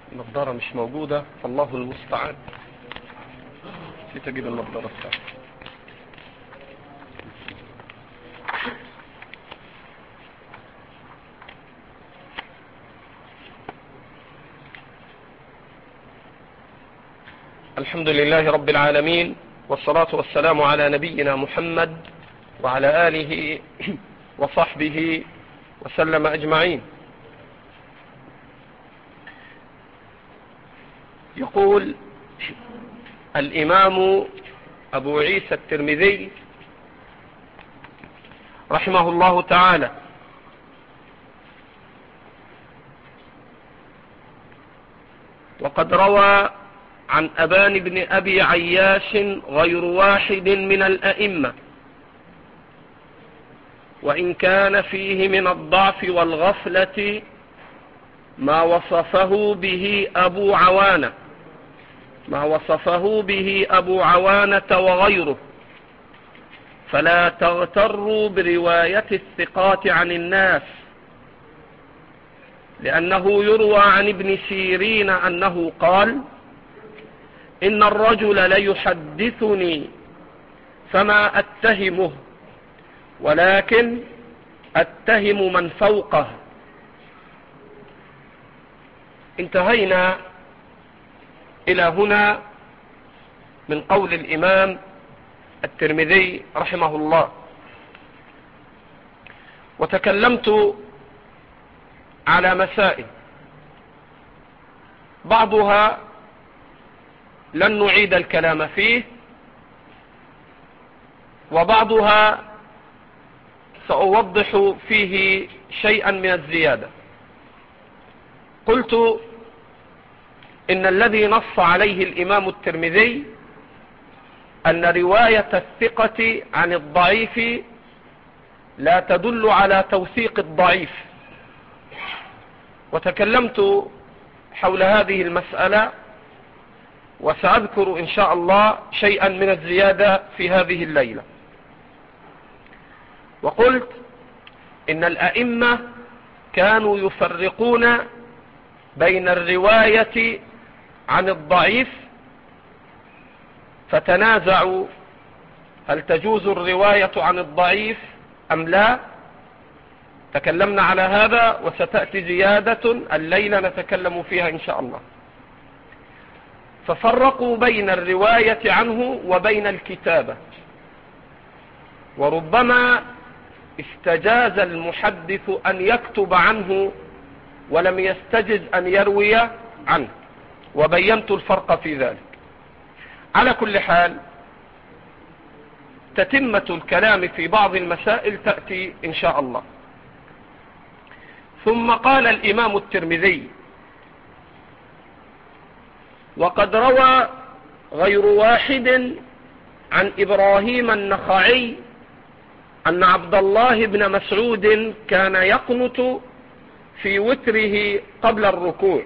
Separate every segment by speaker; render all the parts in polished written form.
Speaker 1: النظارة مش موجودة، فالله المستعان. نسيت اجيب النظارة بتاعتي. الحمد لله رب العالمين، والصلاة والسلام على نبينا محمد وعلى آله وصحبه وسلم أجمعين. يقول الإمام أبو عيسى الترمذي رحمه الله تعالى: وقد روى عن أبان بن أبي عياش غير واحد من الأئمة، وإن كان فيه من الضعف والغفلة ما وصفه به أبو عوانة وغيره، فلا تغتروا برواية الثقات عن الناس، لأنه يروى عن ابن سيرين أنه قال: إن الرجل ليحدثني فما أتهمه، ولكن أتهم من فوقه. انتهينا إلى هنا من قول الإمام الترمذي رحمه الله، وتكلمت على مسائل بعضها لن نعيد الكلام فيه، وبعضها سأوضح فيه شيئا من الزيادة. قلت إن الذي نص عليه الإمام الترمذي أن رواية الثقة عن الضعيف لا تدل على توثيق الضعيف، وتكلمت حول هذه المسألة، وسأذكر إن شاء الله شيئا من الزيادة في هذه الليلة. وقلت إن الأئمة كانوا يفرقون بين الرواية عن الضعيف، فتنازعوا هل تجوز الرواية عن الضعيف أم لا. تكلمنا على هذا، وستأتي زيادة الليلة نتكلم فيها إن شاء الله. ففرقوا بين الرواية عنه وبين الكتابة، وربما استجاز المحدث أن يكتب عنه ولم يستجز أن يروي عنه، وبينت الفرق في ذلك. على كل حال، تتمة الكلام في بعض المسائل تأتي إن شاء الله. ثم قال الإمام الترمذي: وقد روى غير واحد عن إبراهيم النخعي أن عبد الله بن مسعود كان يقنت في وتره قبل الركوع.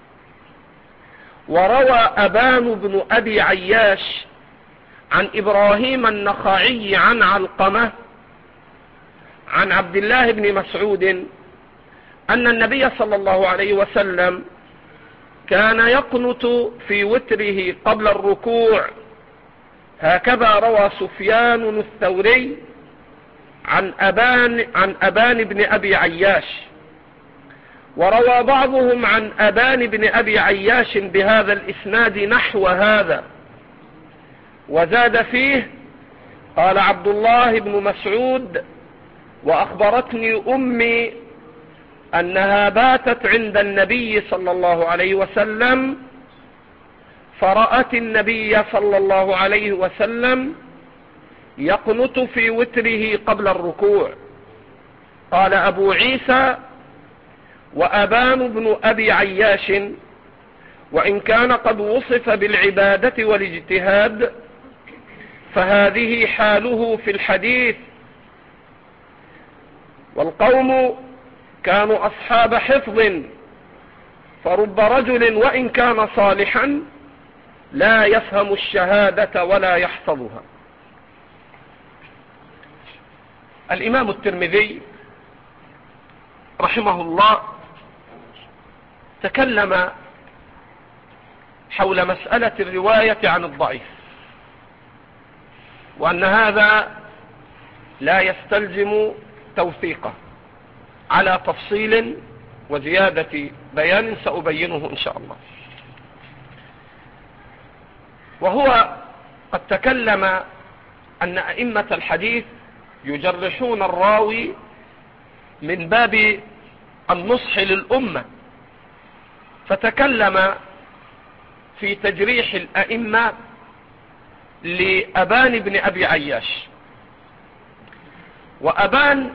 Speaker 1: وروى أبان بن أبي عياش عن إبراهيم النخعي عن علقمة عن عبد الله بن مسعود أن النبي صلى الله عليه وسلم كان يقنت في وتره قبل الركوع. هكذا روى سفيان الثوري عن أبان بن أبي عياش، وروى بعضهم عن أبان بن أبي عياش بهذا الإسناد نحو هذا، وزاد فيه: قال عبد الله بن مسعود: وأخبرتني أمي أنها باتت عند النبي صلى الله عليه وسلم، فرأت النبي صلى الله عليه وسلم يقنت في وتره قبل الركوع. قال أبو عيسى: وأبان بن أبي عياش وإن كان قد وصف بالعبادة والاجتهاد، فهذه حاله في الحديث، والقوم كانوا أصحاب حفظ، فرب رجل وإن كان صالحا لا يفهم الشهادة ولا يحفظها. الإمام الترمذي رحمه الله تكلم حول مسألة الرواية عن الضعيف، وأن هذا لا يستلزم توثيقه، على تفصيل وزيادة بيان سأبينه إن شاء الله. وهو قد تكلم أن أئمة الحديث يجرحون الراوي من باب النصح للأمة، فتكلم في تجريح الأئمة لأبان بن أبي عياش. وأبان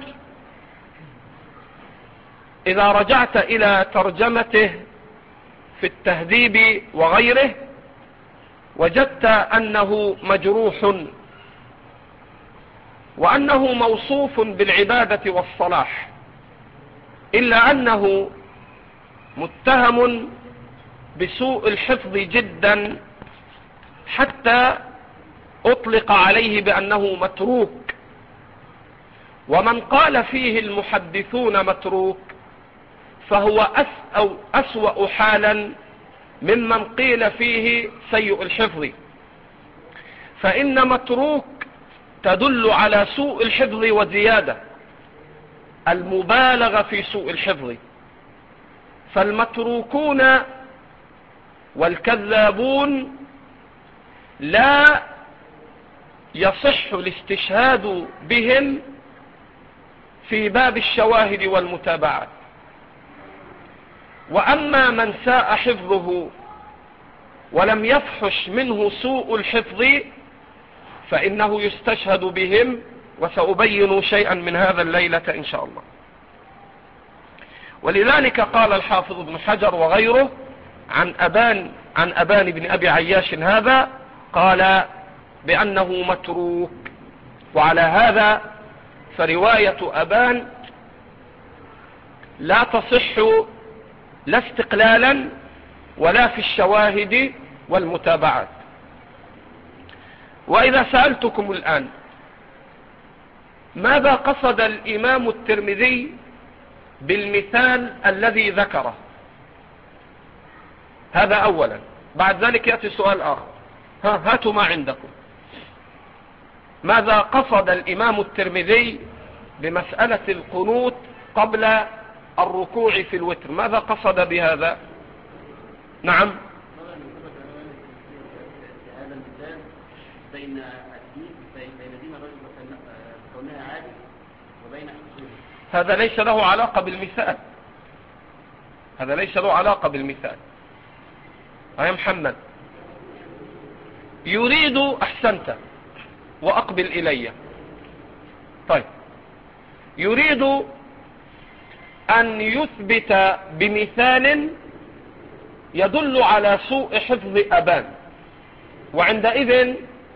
Speaker 1: إذا رجعت إلى ترجمته في التهذيب وغيره وجدت أنه مجروح، وأنه موصوف بالعبادة والصلاح، إلا أنه متهم بسوء الحفظ جدا، حتى أطلق عليه بأنه متروك. ومن قال فيه المحدثون متروك فهو أسوأ حالا ممن قيل فيه سيء الحفظ، فإن متروك تدل على سوء الحفظ وزيادة، المبالغة في سوء الحفظ. فالمتروكون والكذابون لا يصح الاستشهاد بهم في باب الشواهد والمتابعات. وأما من ساء حفظه ولم يفحش منه سوء الحفظ فإنه يستشهد بهم، وسأبين شيئا من هذا الليلة إن شاء الله. ولذلك قال الحافظ ابن حجر وغيره عن أبان بن أبي عياش هذا، قال بأنه متروك. وعلى هذا فرواية أبان لا تصح لا استقلالا ولا في الشواهد والمتابعات. وإذا سألتكم الآن ماذا قصد الإمام الترمذي بالمثال الذي ذكره، هذا أولا. بعد ذلك يأتي سؤال آخر، هاتوا ما عندكم. ماذا قصد الإمام الترمذي بمسألة القنوت قبل الركوع في الوتر؟ ماذا قصد بهذا؟ نعم.
Speaker 2: هذا المثال بين دين الرجل كونها عادل وبين حصوله.
Speaker 1: هذا ليس له علاقة بالمثال، هذا ليس له علاقة بالمثال. يا محمد يريد، أحسنت وأقبل إلي. طيب، يريد أن يثبت بمثال يدل على سوء حفظ أبان، وعندئذ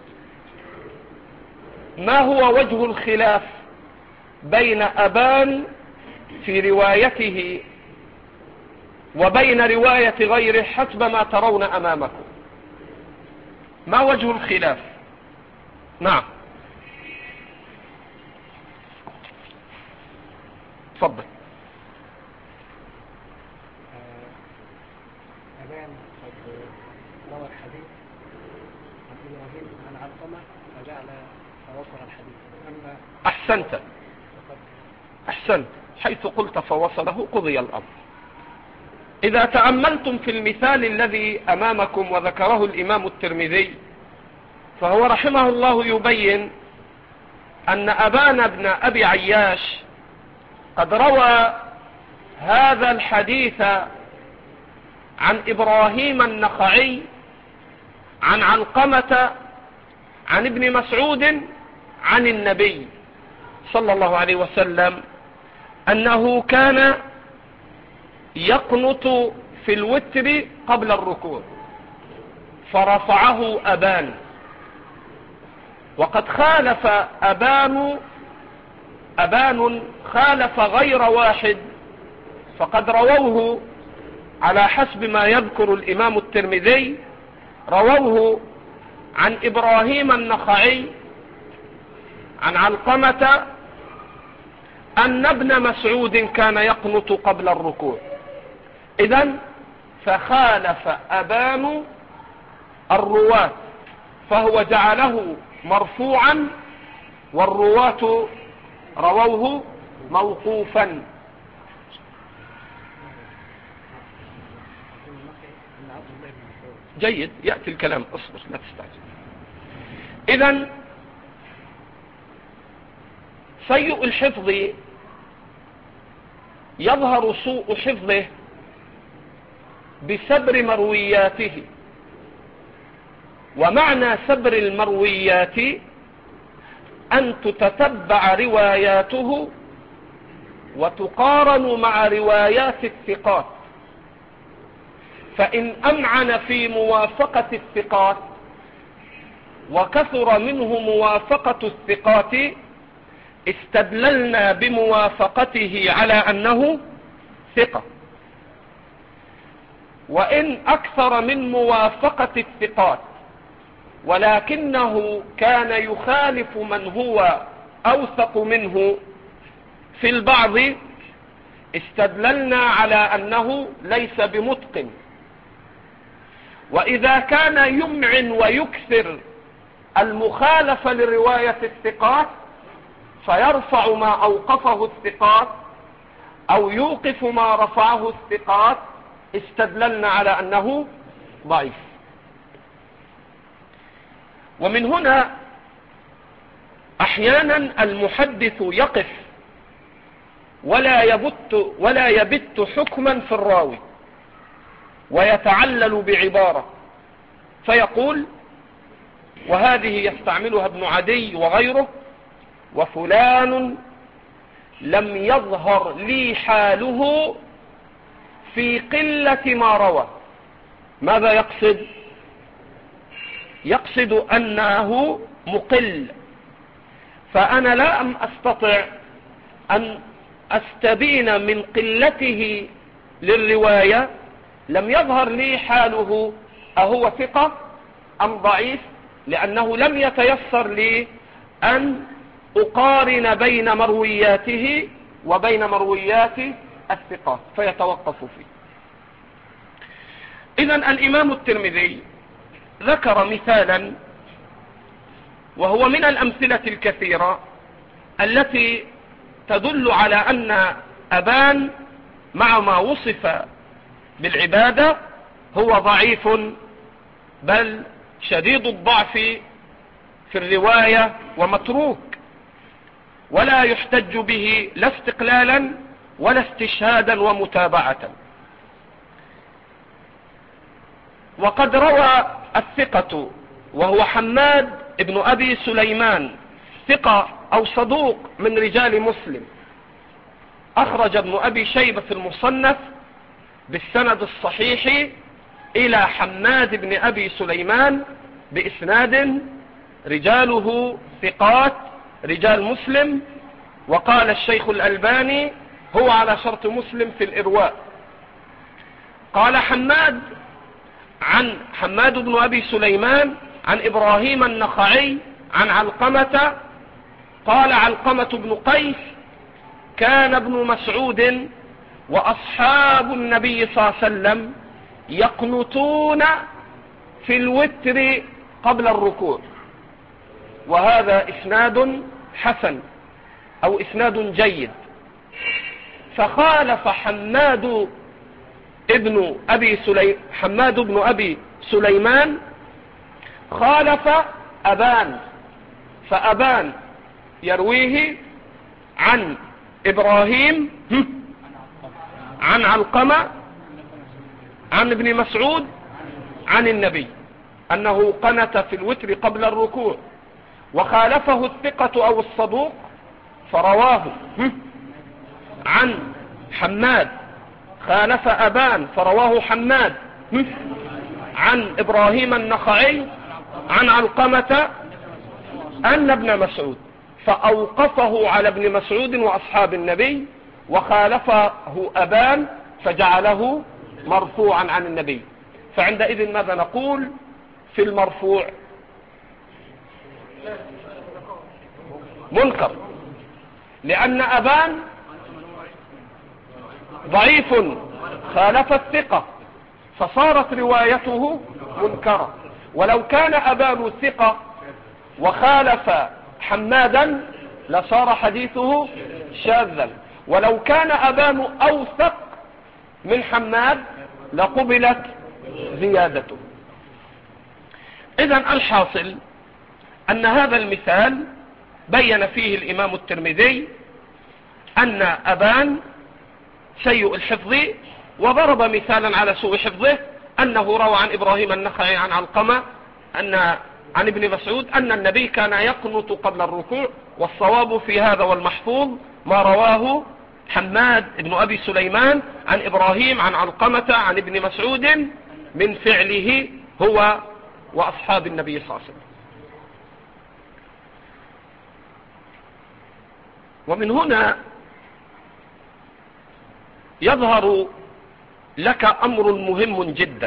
Speaker 1: ما هو وجه الخلاف بين أبان في روايته وبين رواية غيره حسب ما ترون أمامكم؟ ما وجه الخلاف؟ نعم، تفضل.
Speaker 3: أبان قد روى الحديث عن إبراهيم عن علقمة فجعل فوصل الحديث. أما أحسنت، حيث قلت فوصله قضي الأمر. إذا تأملتم في المثال الذي أمامكم وذكره الإمام الترمذي، فهو رحمه الله يبين أن أبان بن أبي عياش قد روى هذا الحديث عن إبراهيم النخعي عن علقمة عن ابن مسعود عن النبي صلى الله عليه وسلم أنه كان يقنط في الوتر قبل الركوع، فرفعه أبان. وقد خالف أبان خالف غير واحد، فقد رووه على حسب ما يذكر الإمام الترمذي، رووه عن إبراهيم النخعي عن علقمة أن ابن مسعود كان يقنط قبل الركوع. إذن فخالف أبان
Speaker 1: الرواة، فهو جعله مرفوعا والرواة رووه موقوفا. جيد، يأتي الكلام، اصبر لا تستعجل. إذن سيء الحفظ يظهر سوء حفظه بسبر مروياته، ومعنى سبر المرويات أن تتتبع رواياته وتقارن مع روايات الثقات، فإن أمعن في موافقة الثقات وكثر منه موافقة الثقات استدللنا بموافقته على أنه ثقة، وإن أكثر من موافقة الثقات ولكنه كان يخالف من هو أوثق منه في البعض استدللنا على أنه ليس بمتقن. وإذا كان يمعن ويكثر المخالفة لرواية الثقات فيرفع ما أوقفه الثقات أو يوقف ما رفعه الثقات استدللنا على أنه ضعيف. ومن هنا أحيانا المحدث يقف ولا يبت حكما في الراوي ويتعلل بعبارة فيقول، وهذه يستعملها ابن عدي وغيره: وفلان لم يظهر لي حاله في قلة ما روى. ماذا يقصد؟ يقصد أنه مقل، فأنا لا أستطيع أن أستبين من قلته للرواية، لم يظهر لي حاله أهو ثقة أم ضعيف، لأنه لم يتيسر لي أن أقارن بين مروياته وبين مرويات الثقات فيتوقف فيه. إذن الإمام الترمذي ذكر مثالا، وهو من الأمثلة الكثيرة التي تدل على أن أبان مع ما وصف بالعبادة هو ضعيف بل شديد الضعف في الرواية ومتروك، ولا يحتج به لا استقلالا ولا استشهادا ومتابعة. وقد روى الثقة وهو حماد ابن أبي سليمان، ثقة أو صدوق من رجال مسلم، أخرج ابن أبي شيبة في المصنف بالسند الصحيح إلى حماد بن أبي سليمان بإسناد رجاله ثقات رجال مسلم، وقال الشيخ الألباني هو على شرط مسلم في الإرواء. قال حماد بن أبي سليمان عن إبراهيم النخعي عن علقمة قال علقمة بن قيس: كان ابن مسعود وأصحاب النبي صلى الله عليه وسلم يقنطون في الوتر قبل الركوع. وهذا إسناد حسن أو إسناد جيد. فخالف حماد بن أبي سليمان خالف أبان، فأبان يرويه عن إبراهيم عن علقمة عن ابن مسعود عن النبي أنه قنت في الوتر قبل الركوع، وخالفه الثقة أو الصدوق فرواه عن حماد، خالف أبان فرواه حماد عن إبراهيم النخعي عن علقمة أن ابن مسعود، فأوقفه على ابن مسعود وأصحاب النبي، وخالفه أبان فجعله مرفوعا عن النبي. فعندئذ ماذا نقول في المرفوع؟ منكر، لأن أبان ضعيف خالف الثقة فصارت روايته منكرة، ولو كان أبان ثقة وخالف حمادا لصار حديثه شاذا، ولو كان أبان أوثق من حماد لقبلت زيادته. إذن الحاصل أن هذا المثال بين فيه الإمام الترمذي أن أبان سيء الحفظ، وضرب مثالا على سوء حفظه أنه روى عن إبراهيم النخعي عن علقمة عن ابن مسعود أن النبي كان يقنط قبل الركوع، والصواب في هذا والمحفوظ ما رواه حماد بن أبي سليمان عن إبراهيم عن علقمة عن ابن مسعود من فعله هو وأصحاب النبي صلى الله عليه وسلم. ومن هنا يظهر لك أمر مهم جدا،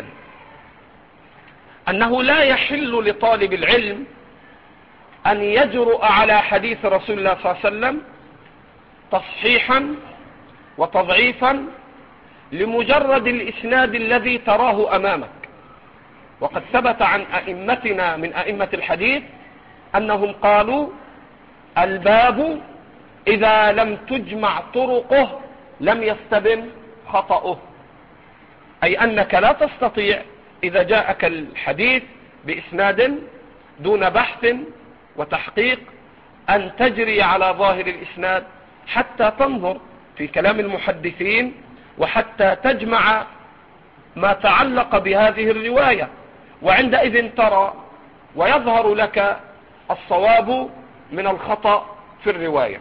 Speaker 1: أنه لا يحل لطالب العلم أن يجرؤ على حديث رسول الله صلى الله عليه وسلم تصحيحا وتضعيفا لمجرد الإسناد الذي تراه أمامك. وقد ثبت عن أئمتنا من أئمة الحديث أنهم قالوا: الباب إذا لم تجمع طرقه لم يستبن خطأه، أي أنك لا تستطيع إذا جاءك الحديث بإسناد دون بحث وتحقيق أن تجري على ظاهر الإسناد حتى تنظر في كلام المحدثين وحتى تجمع ما تعلق بهذه الرواية، وعندئذ ترى ويظهر لك الصواب من الخطأ في الرواية.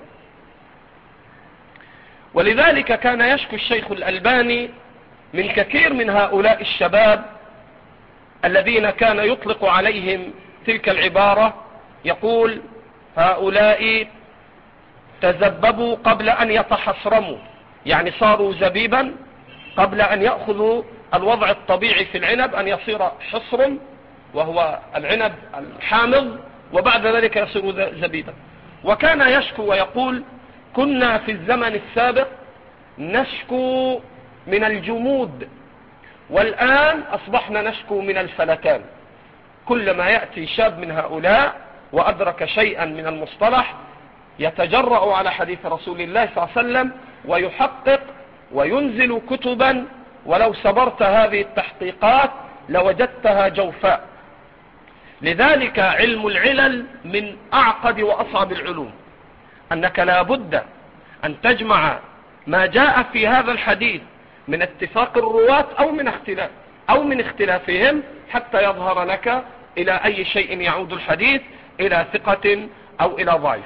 Speaker 1: ولذلك كان يشكو الشيخ الألباني من كثير من هؤلاء الشباب الذين كان يطلق عليهم تلك العبارة، يقول: هؤلاء تزببوا قبل أن يتحصرموا، يعني صاروا زبيبا قبل أن يأخذوا الوضع الطبيعي في العنب أن يصير حصر وهو العنب الحامض، وبعد ذلك يصير زبيبا. وكان يشكو ويقول: كنا في الزمن السابق نشكو من الجمود، والآن أصبحنا نشكو من الفلتان. كلما يأتي شاب من هؤلاء وأدرك شيئا من المصطلح يتجرأ على حديث رسول الله صلى الله عليه وسلم ويحقق وينزل كتبا، ولو صبرت هذه التحقيقات لوجدتها جوفاء. لذلك علم العلل من أعقد وأصعب العلوم، أنك لا بد أن تجمع ما جاء في هذا الحديث من اتفاق الرواة أو من اختلافهم حتى يظهر لك إلى أي شيء يعود الحديث، إلى ثقة أو إلى ضعيف.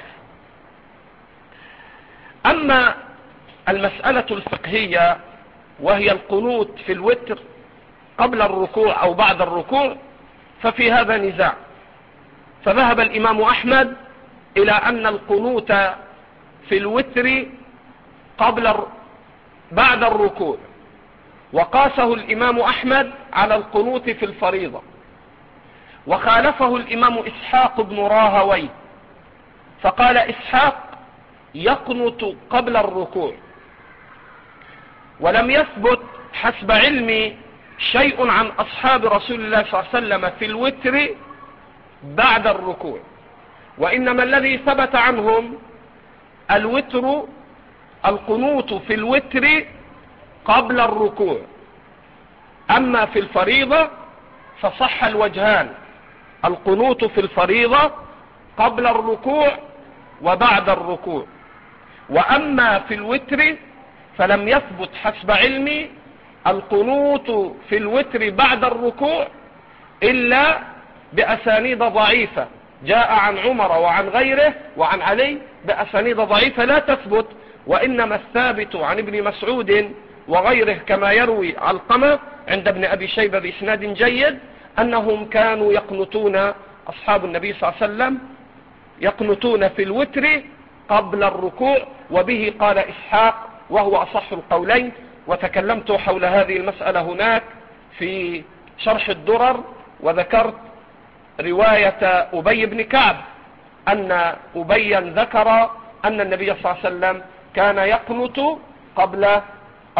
Speaker 1: أما المسألة الفقهية وهي القنوت في الوتر قبل الركوع أو بعد الركوع، ففي هذا نزاع. فذهب الإمام أحمد إلى أن القنوت في الوتر بعد الركوع، وقاسه الإمام أحمد على القنوت في الفريضة. وخالفه الإمام إسحاق بن راهويه، فقال إسحاق يقنط قبل الركوع. ولم يثبت حسب علمي شيء عن أصحاب رسول الله صلى الله عليه وسلم في الوتر بعد الركوع، وإنما الذي ثبت عنهم القنوت في الوتر قبل الركوع. أما في الفريضة فصح الوجهان: القنوت في الفريضة قبل الركوع وبعد الركوع. وأما في الوتر فلم يثبت حسب علمي القنوت في الوتر بعد الركوع إلا بأسانيد ضعيفة جاء عن عمر وعن غيره وعن علي بأسانيد ضعيفة لا تثبت، وإنما الثابت عن ابن مسعود وغيره كما يروي علقمة عند ابن أبي شيبة بإسناد جيد أنهم كانوا يقنطون، أصحاب النبي صلى الله عليه وسلم يقنطون في الوتر قبل الركوع. وبه قال إسحاق وهو أصح القولين، وتكلمت حول هذه المسألة هناك في شرح الدرر، وذكرت رواية أبي بن كعب أن أبي ذكر أن النبي صلى الله عليه وسلم كان يقنط قبل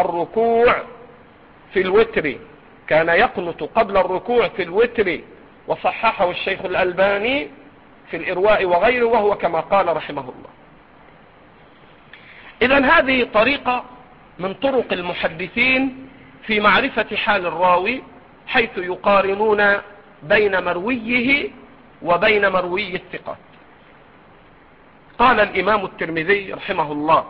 Speaker 1: الركوع في الوتر، كان يقنط قبل الركوع في الوتر، وصححه الشيخ الألباني في الإرواء وغيره، وهو كما قال رحمه الله. إذن هذه طريقة من طرق المحدثين في معرفة حال الراوي، حيث يقارنون بين مرويه وبين مروي الثقات. قال الإمام الترمذي رحمه الله: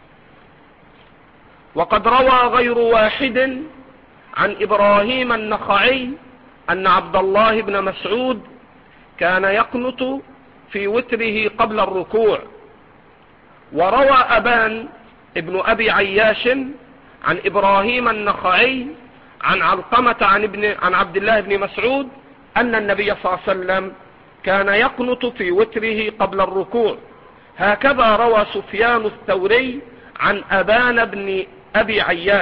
Speaker 1: وقد روى غير واحد عن إبراهيم النخعي أن عبد الله بن مسعود كان يقنت في وتره قبل الركوع. وروى أبان ابن أبي عياش عن إبراهيم النخعي عن علقمة عن عبد الله بن مسعود أن النبي صلى الله عليه وسلم كان يقنت في وتره قبل الركوع. هكذا روى سفيان الثوري عن أبان بن أبي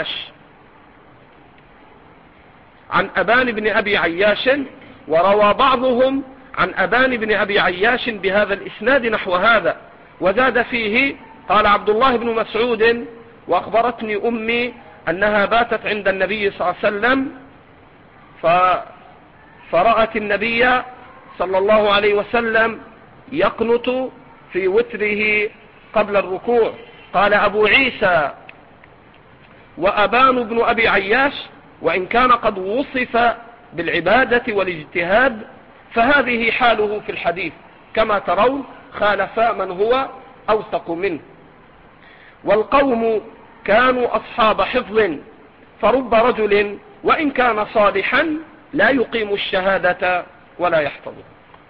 Speaker 1: عياش وروى بعضهم عن أبان بن أبي عياش بهذا الإسناد نحو هذا، وزاد فيه: قال عبد الله بن مسعود: وأخبرتني أمي أنها باتت عند النبي صلى الله عليه وسلم فرأت النبي صلى الله عليه وسلم يقنت في وتره قبل الركوع. قال أبو عيسى: وأبان بن أبي عياش وإن كان قد وصف بالعبادة والاجتهاد فهذه حاله في الحديث، كما ترون خالف من هو أوثق منه. والقوم كانوا أصحاب حفظ، فرب رجل وإن كان صالحا لا يقيم الشهادة ولا يحفظه.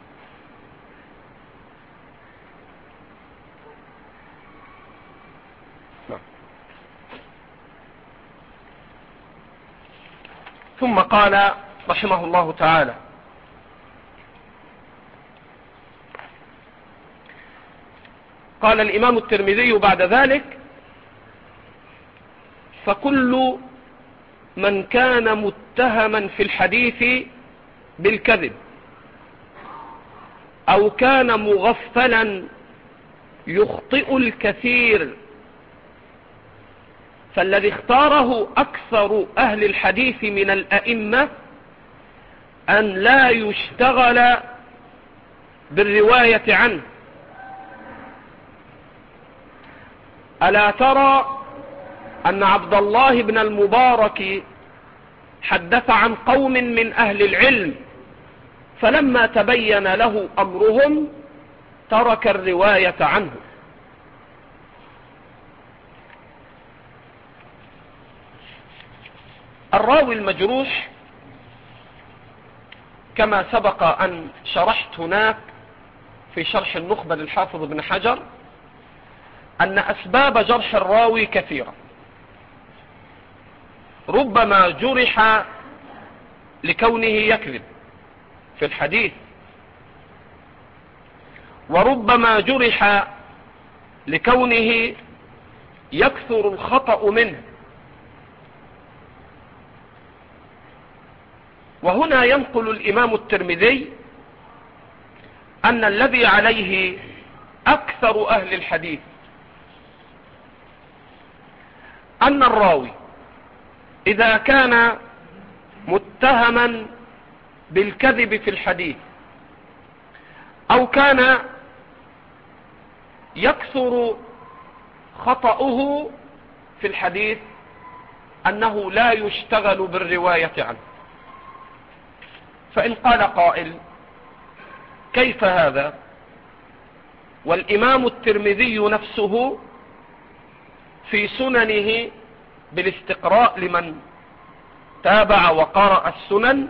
Speaker 1: ثم قال رحمه الله تعالى: قال الإمام الترمذي بعد ذلك: فكل من كان متهما في الحديث بالكذب أو كان مغفلا يخطئ الكثير، فالذي اختاره أكثر أهل الحديث من الأئمة أن لا يشتغل بالرواية عنه. ألا ترى أن عبد الله بن المبارك حدث عن قوم من أهل العلم، فلما تبين له أمرهم ترك الرواية عنه. الراوي المجروح كما سبق أن شرحت هناك في شرح النخبة للحافظ ابن حجر أن أسباب جرح الراوي كثيرة. ربما جرح لكونه يكذب في الحديث، وربما جرح لكونه يكثر الخطأ منه. وهنا ينقل الإمام الترمذي أن الذي عليه أكثر أهل الحديث أن الراوي إذا كان متهما بالكذب في الحديث أو كان يكثر خطأه في الحديث أنه لا يشتغل بالرواية عنه. فإن قال قائل: كيف هذا؟ والإمام الترمذي نفسه في سننه بالاستقراء لمن تابع وقرأ السنن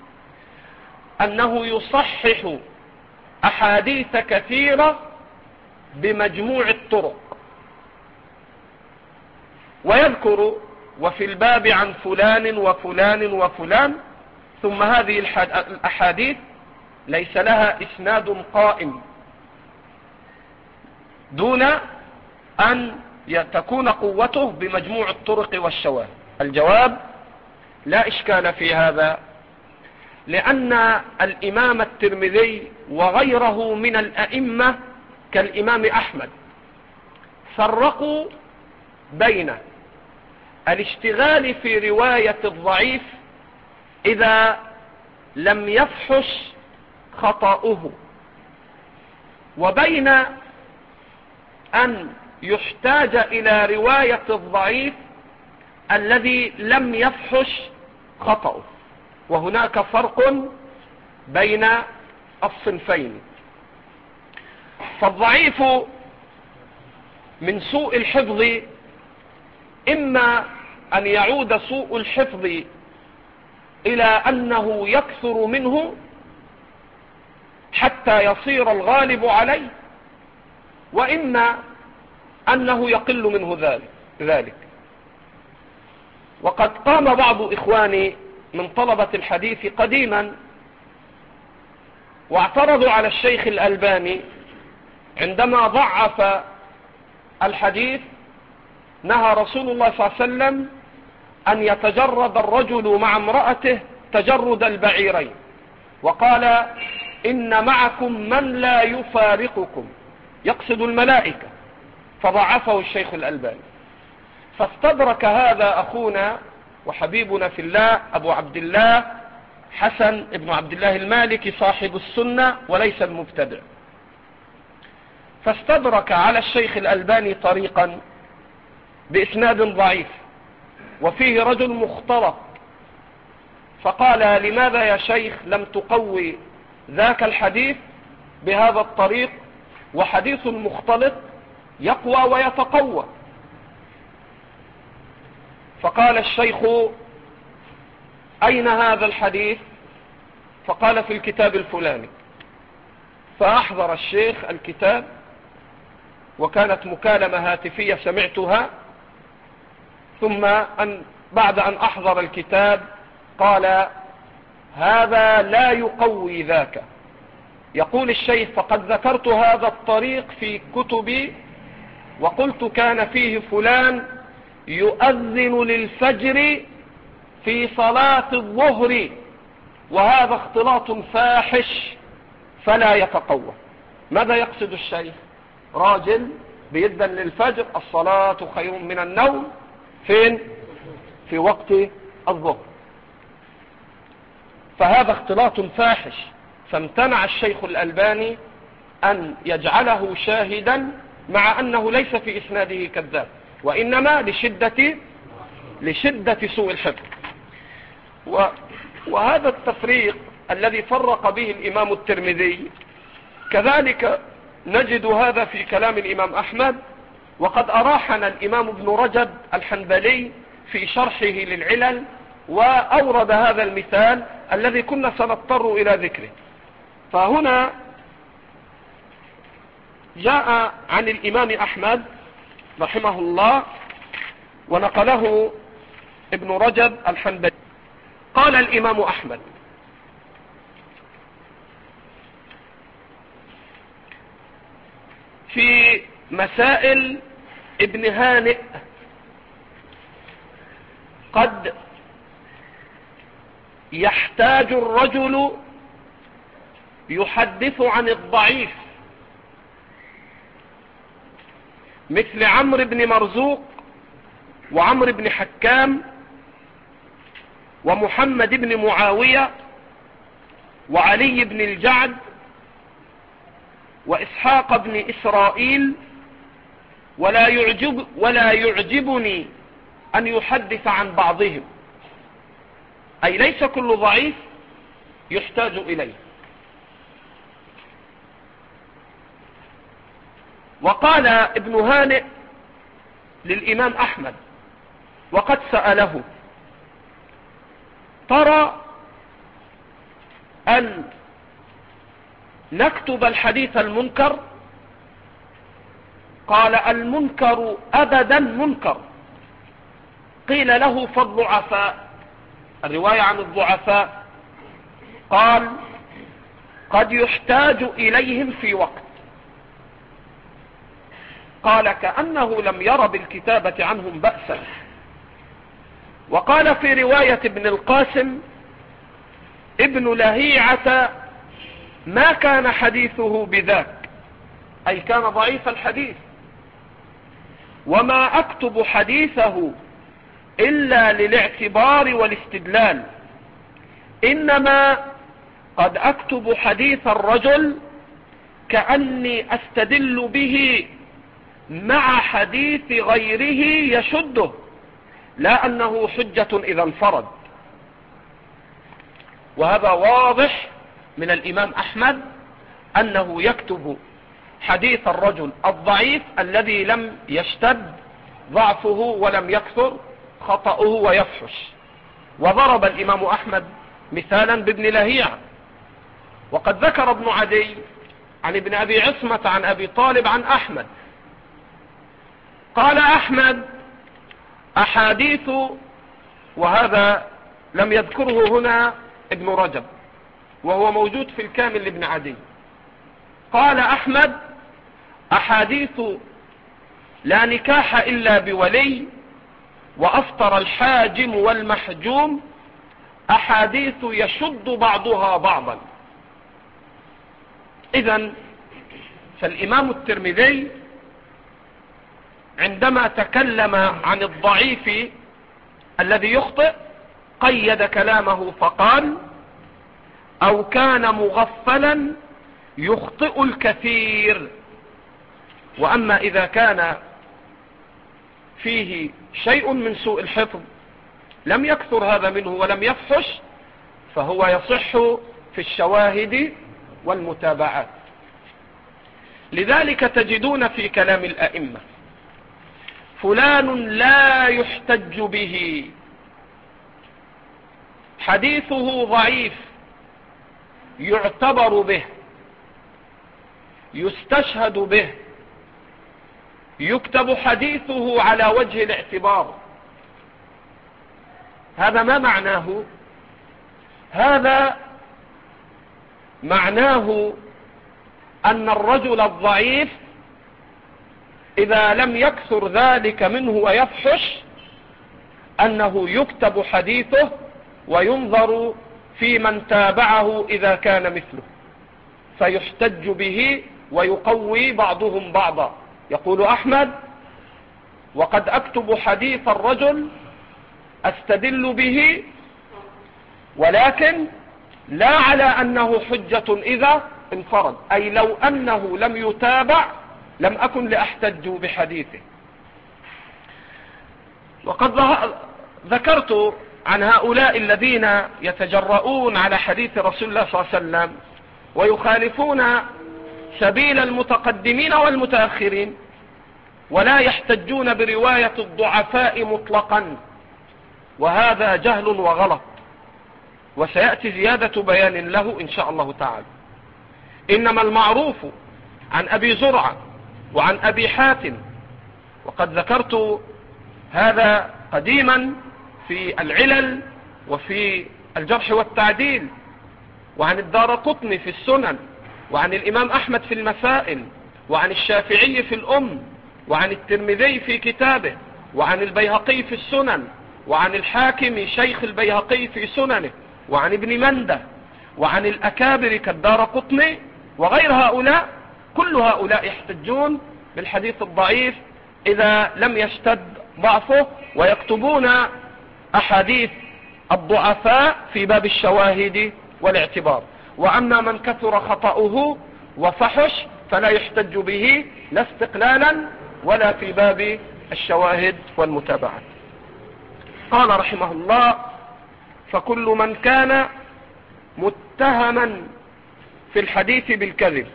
Speaker 1: أنه يصحح أحاديث كثيرة بمجموع الطرق، ويذكر وفي الباب عن فلان وفلان وفلان، ثم هذه الأحاديث ليس لها إسناد قائم دون أن تكون قوته بمجموع الطرق والشواهد. الجواب: لا إشكال في هذا، لأن الإمام الترمذي وغيره من الأئمة كالإمام أحمد فرقوا بين الاشتغال في رواية الضعيف إذا لم يفحش خطأه، وبين أن يحتاج إلى رواية الضعيف الذي لم يفحش خطأه، وهناك فرق بين الصنفين. فالضعيف من سوء الحفظ إما أن يعود سوء الحفظ إلى أنه يكثر منه حتى يصير الغالب عليه، وإما أنه يقل منه ذلك. وقد قام بعض إخواني من طلبة الحديث قديما واعترضوا على الشيخ الألباني عندما ضعف الحديث: نهى رسول الله صلى الله عليه وسلم أن يتجرد الرجل مع امرأته تجرد البعيرين، وقال: إن معكم من لا يفارقكم، يقصد الملائكة، فضعفه الشيخ الألباني. فاستدرك هذا أخونا وحبيبنا في الله أبو عبد الله حسن ابن عبد الله المالكي صاحب السنة وليس المبتدع، فاستدرك على الشيخ الألباني طريقا بإسناد ضعيف وفيه رجل مختلط، فقال: لماذا يا شيخ لم تقوي ذاك الحديث بهذا الطريق، وحديث مختلط يقوى ويتقوى؟ فقال الشيخ: أين هذا الحديث؟ فقال: في الكتاب الفلاني. فأحضر الشيخ الكتاب، وكانت مكالمة هاتفية سمعتها، ثم بعد أن أحضر الكتاب قال: هذا لا يقوي ذاك. يقول الشيخ: فقد ذكرت هذا الطريق في كتبي وقلت كان فيه فلان يؤذن للفجر في صلاة الظهر، وهذا اختلاط فاحش فلا يتقوى. ماذا يقصد الشيخ؟ راجل بيدن للفجر، الصلاة خير من النوم، فين؟ في وقت الظهر، فهذا اختلاط فاحش. فامتنع الشيخ الألباني أن يجعله شاهدا، مع أنه ليس في إسناده كذاب، وإنما لشدة سوء الحفظ. وهذا التفريق الذي فرق به الإمام الترمذي كذلك نجد هذا في كلام الإمام أحمد، وقد أراحنا الإمام ابن رجب الحنبلي في شرحه للعلل، وأورد هذا المثال الذي كنا سنضطر إلى ذكره. فهنا جاء عن الإمام أحمد رحمه الله، ونقله ابن رجب الحنبلي، قال الإمام أحمد: في مسائل ابن هانئ: قد يحتاج الرجل يحدث عن الضعيف مثل عمرو بن مرزوق وعمرو بن حكام ومحمد بن معاوية وعلي بن الجعد وإسحاق بن إسرائيل، ولا يعجبني أن يحدث عن بعضهم، أي ليس كل ضعيف يحتاج إليه. وقال ابن هانئ للإمام أحمد وقد سأله: ترى أن نكتب الحديث المنكر؟ قال: المنكر أبدا منكر. قيل له: فالضعفاء، الرواية عن الضعفاء؟ قال: قد يحتاج إليهم في وقت. قال: كأنه لم ير بالكتابة عنهم بأسا. وقال في رواية ابن القاسم: ابن لهيعة ما كان حديثه بذاك، أي كان ضعيف الحديث، وما أكتب حديثه إلا للاعتبار والاستدلال، إنما قد أكتب حديث الرجل كأني أستدل به مع حديث غيره يشده، لا أنه حجة إذا انفرد. وهذا واضح من الإمام أحمد أنه يكتب حديث الرجل الضعيف الذي لم يشتد ضعفه ولم يكثر خطأه ويفحش. وضرب الإمام أحمد مثالا بابن لهيع. وقد ذكر ابن عدي عن ابن أبي عصمة عن أبي طالب عن أحمد قال أحمد أحاديث، وهذا لم يذكره هنا ابن رجب وهو موجود في الكامل لابن عدي. قال أحمد أحاديث لا نكاح إلا بولي، وأفطر الحاجم والمحجوم، أحاديث يشد بعضها بعضا. إذن فالإمام الترمذي عندما تكلم عن الضعيف الذي يخطئ قيد كلامه فقال أو كان مغفلا يخطئ الكثير. وأما إذا كان فيه شيء من سوء الحفظ لم يكثر هذا منه ولم يفحش فهو يصح في الشواهد والمتابعات. لذلك تجدون في كلام الأئمة فلان لا يحتج به، حديثه ضعيف، يعتبر به، يستشهد به، يكتب حديثه على وجه الاعتبار. هذا ما معناه؟ هذا معناه أن الرجل الضعيف إذا لم يكثر ذلك منه ويفحش أنه يكتب حديثه وينظر في من تابعه إذا كان مثله، فيحتج به ويقوي بعضهم بعضا. يقول أحمد وقد أكتب حديث الرجل أستدل به، ولكن لا على أنه حجة إذا انفرد، أي لو أنه لم يتابع لم أكن لأحتج بحديثه. وقد ذكرت عن هؤلاء الذين يتجرؤون على حديث رسول الله صلى الله عليه وسلم ويخالفون سبيل المتقدمين والمتأخرين ولا يحتجون برواية الضعفاء مطلقا، وهذا جهل وغلط، وسيأتي زيادة بيان له إن شاء الله تعالى. إنما المعروف عن أبي زرعة وعن أبي حاتم، وقد ذكرت هذا قديما في العلل وفي الجرح والتعديل، وعن الدارقطني في السنن، وعن الإمام أحمد في المسائل، وعن الشافعي في الأم، وعن الترمذي في كتابه، وعن البيهقي في السنن، وعن الحاكم شيخ البيهقي في سننه، وعن ابن منده، وعن الأكابر كالدارقطني وغير هؤلاء. كل هؤلاء يحتجون بالحديث الضعيف إذا لم يشتد ضعفه، ويكتبون أحاديث الضعفاء في باب الشواهد والاعتبار. وأما من كثر خطأه وفحش فلا يحتج به لا استقلالا ولا في باب الشواهد والمتابعات. قال رحمه الله فكل من كان متهما في الحديث بالكذب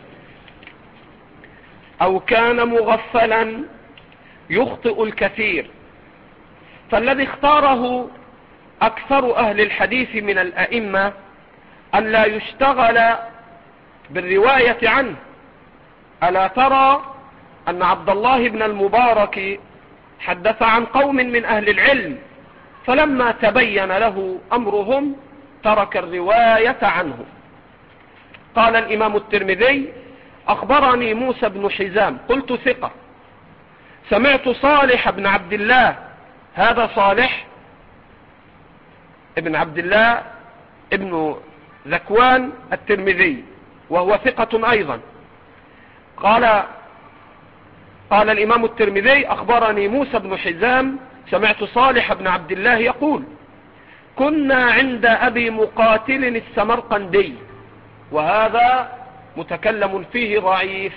Speaker 1: أو كان مغفلا يخطئ الكثير. فالذي اختاره أكثر أهل الحديث من الأئمة أن لا يشتغل بالرواية عنه. ألا ترى أن عبد الله بن المبارك حدث عن قوم من أهل العلم فلما تبين له أمرهم ترك الرواية عنه. قال الإمام الترمذي أخبرني موسى بن حزام قلت ثقة، سمعت صالح بن عبد الله، هذا صالح ابن عبد الله ابن ذكوان الترمذي وهو ثقة أيضا. قال الإمام الترمذي أخبرني موسى بن حزام سمعت صالح بن عبد الله يقول كنا عند أبي مقاتل السمرقندي وهذا متكلم فيه ضعيف.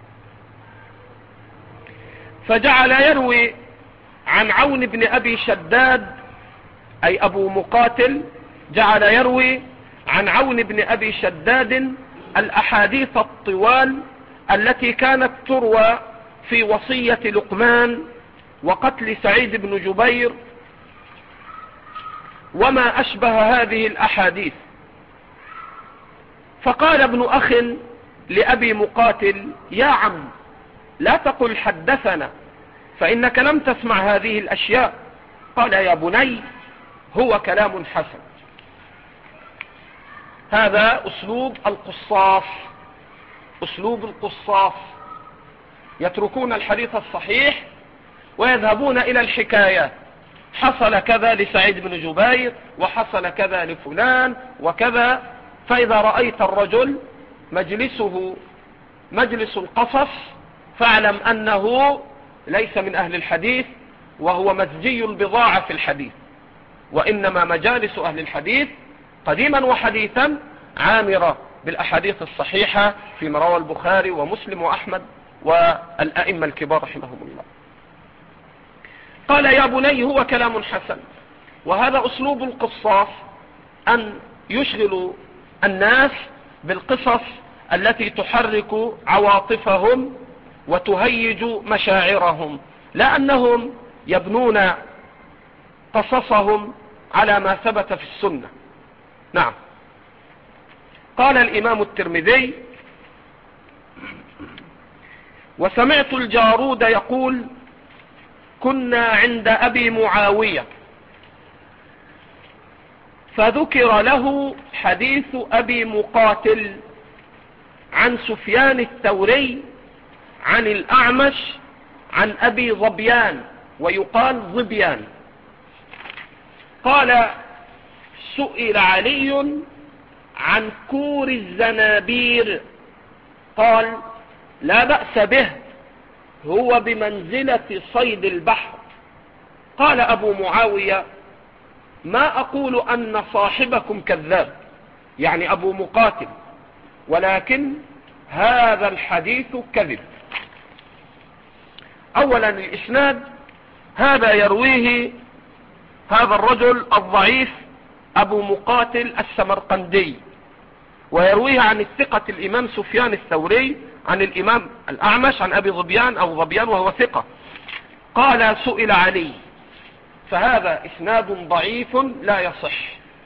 Speaker 1: فجعل يروي عن عون بن أبي شداد، أي أبو مقاتل جعل يروي عن عون بن أبي شداد الأحاديث الطوال التي كانت تروى في وصية لقمان وقتل سعيد بن جبير وما أشبه هذه الأحاديث. فقال ابن أخ لأبي مقاتل: يا عم، لا تقل حدثنا، فإنك لم تسمع هذه الأشياء. قال: يا بني، هو كلام حسن. هذا أسلوب القصاص، أسلوب القصاص، يتركون الحديث الصحيح ويذهبون إلى الحكايات. حصل كذا لسعيد بن جبير، وحصل كذا لفلان وكذا. فإذا رأيت الرجل مجلسه مجلس القصص فاعلم أنه ليس من أهل الحديث، وهو مزجي البضاعة في الحديث. وإنما مجالس أهل الحديث قديما وحديثا عامرة بالأحاديث الصحيحة فيما روى البخاري ومسلم وأحمد والأئمة الكبار رحمهم الله. قال: يا بني، هو كلام حسن. وهذا أسلوب القصاص، أن يشغل الناس بالقصص التي تحرك عواطفهم وتهيج مشاعرهم، لأنهم يبنون قصصهم على ما ثبت في السنة. نعم. قال الإمام الترمذي: وسمعت الجارود يقول: كنا عند أبي معاوية فذكر له حديث أبي مقاتل عن سفيان الثوري عن الأعمش عن أبي ظبيان، ويقال ظبيان. قال: سئل علي عن كور الزنابير، قال: لا بأس به، هو بمنزلة صيد البحر. قال أبو معاوية: ما أقول أن صاحبكم كذاب، يعني أبو مقاتل، ولكن هذا الحديث كذب. أولا الإسناد هذا يرويه هذا الرجل الضعيف أبو مقاتل السمرقندي، ويرويه عن الثقة الإمام سفيان الثوري عن الإمام الأعمش عن أبي ظبيان أو ظبيان وهو ثقة. قال: سئل علي، فهذا إسناد ضعيف لا يصح.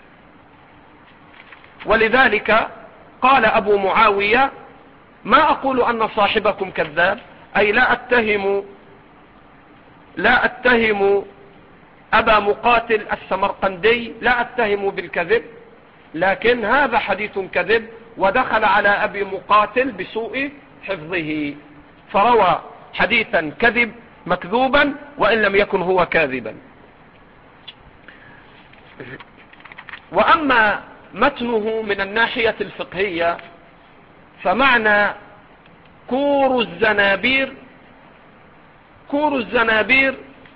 Speaker 1: ولذلك قال أبو معاوية: ما أقول أن صاحبكم كذاب، أي لا أتهم أبا مقاتل السمرقندي، لا أتهم بالكذب، لكن هذا حديث كذب، ودخل على أبي مقاتل بسوء حفظه، فروى حديثا كذب مكذوبا وإن لم يكن هو كاذبا. وأما متنه من الناحية الفقهية فمعنى كور الزنابير، كور الزنابير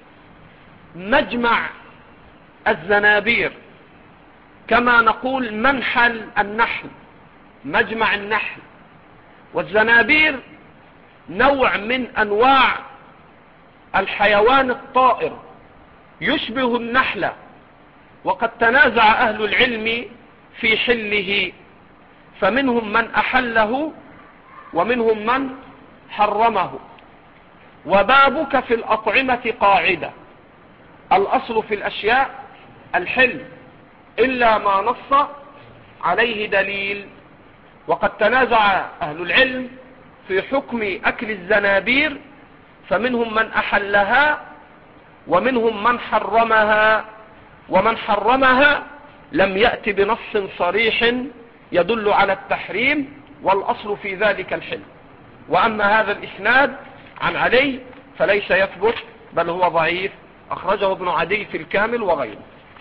Speaker 1: مجمع الزنابير، كما نقول منحل النحل، مجمع النحل. والزنابير نوع من أنواع الحيوان الطائر يشبه النحلة، وقد تنازع أهل العلم في حله، فمنهم من أحله ومنهم من حرمه. وبابك في الأطعمة قاعدة: الأصل في الأشياء الحل إلا ما نص عليه دليل. وقد تنازع أهل العلم في حكم أكل الزنابير، فمنهم من أحلها ومنهم من حرمها، ومن حرمها لم يأت بنص صريح يدل على التحريم، والأصل في ذلك الحل. وأما هذا الإسناد عن علي فليس يثبت، بل هو ضعيف، أخرجه ابن عدي في الكامل وغيره.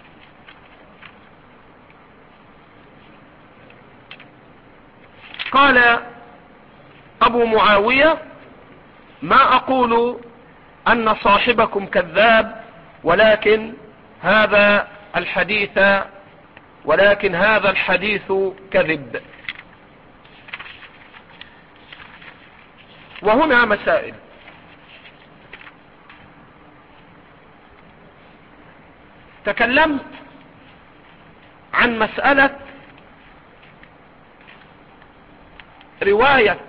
Speaker 1: قال أبو معاوية: ما أقول أن صاحبكم كذاب، ولكن هذا الحديث كذب. وهنا مسائل. تكلمت عن مسألة رواية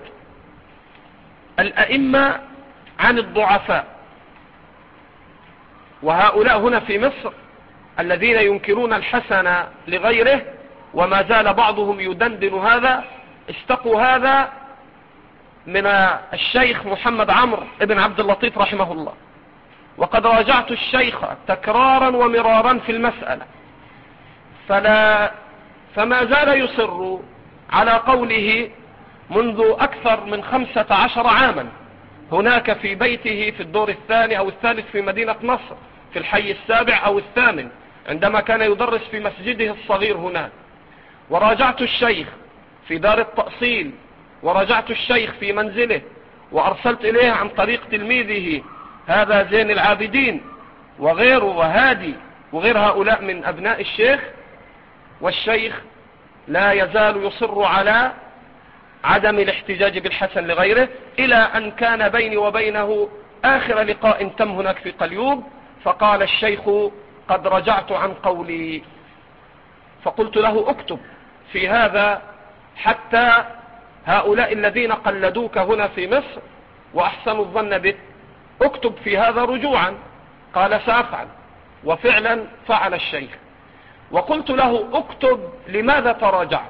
Speaker 1: الأئمة عن الضعفاء، وهؤلاء هنا في مصر الذين ينكرون الحسن لغيره، وما زال بعضهم يدندن هذا، اشتقوا هذا من الشيخ محمد عمرو بن عبد اللطيف رحمه الله. وقد راجعت الشيخ تكرارا ومرارا في المسألة، فما زال يصر على قوله منذ أكثر من 15 عاما هناك في بيته في الدور الثاني أو الثالث في مدينة نصر في الحي السابع أو الثامن، عندما كان يدرس في مسجده الصغير هناك. وراجعت الشيخ في دار التأصيل، وراجعت الشيخ في منزله، وأرسلت إليه عن طريق تلميذه هذا زين العابدين وغيره وهادي وغير هؤلاء من أبناء الشيخ، والشيخ لا يزال يصر على عدم الاحتجاج بالحسن لغيره، إلى أن كان بيني وبينه آخر لقاء تم هناك في قليوب، فقال الشيخ قد رجعت عن قولي. فقلت له اكتب في هذا حتى هؤلاء الذين قلدوك هنا في مصر وأحسنوا الظن بك، اكتب في هذا رجوعا. قال سأفعل، وفعلا فعل الشيخ. وقلت له اكتب لماذا تراجعت؟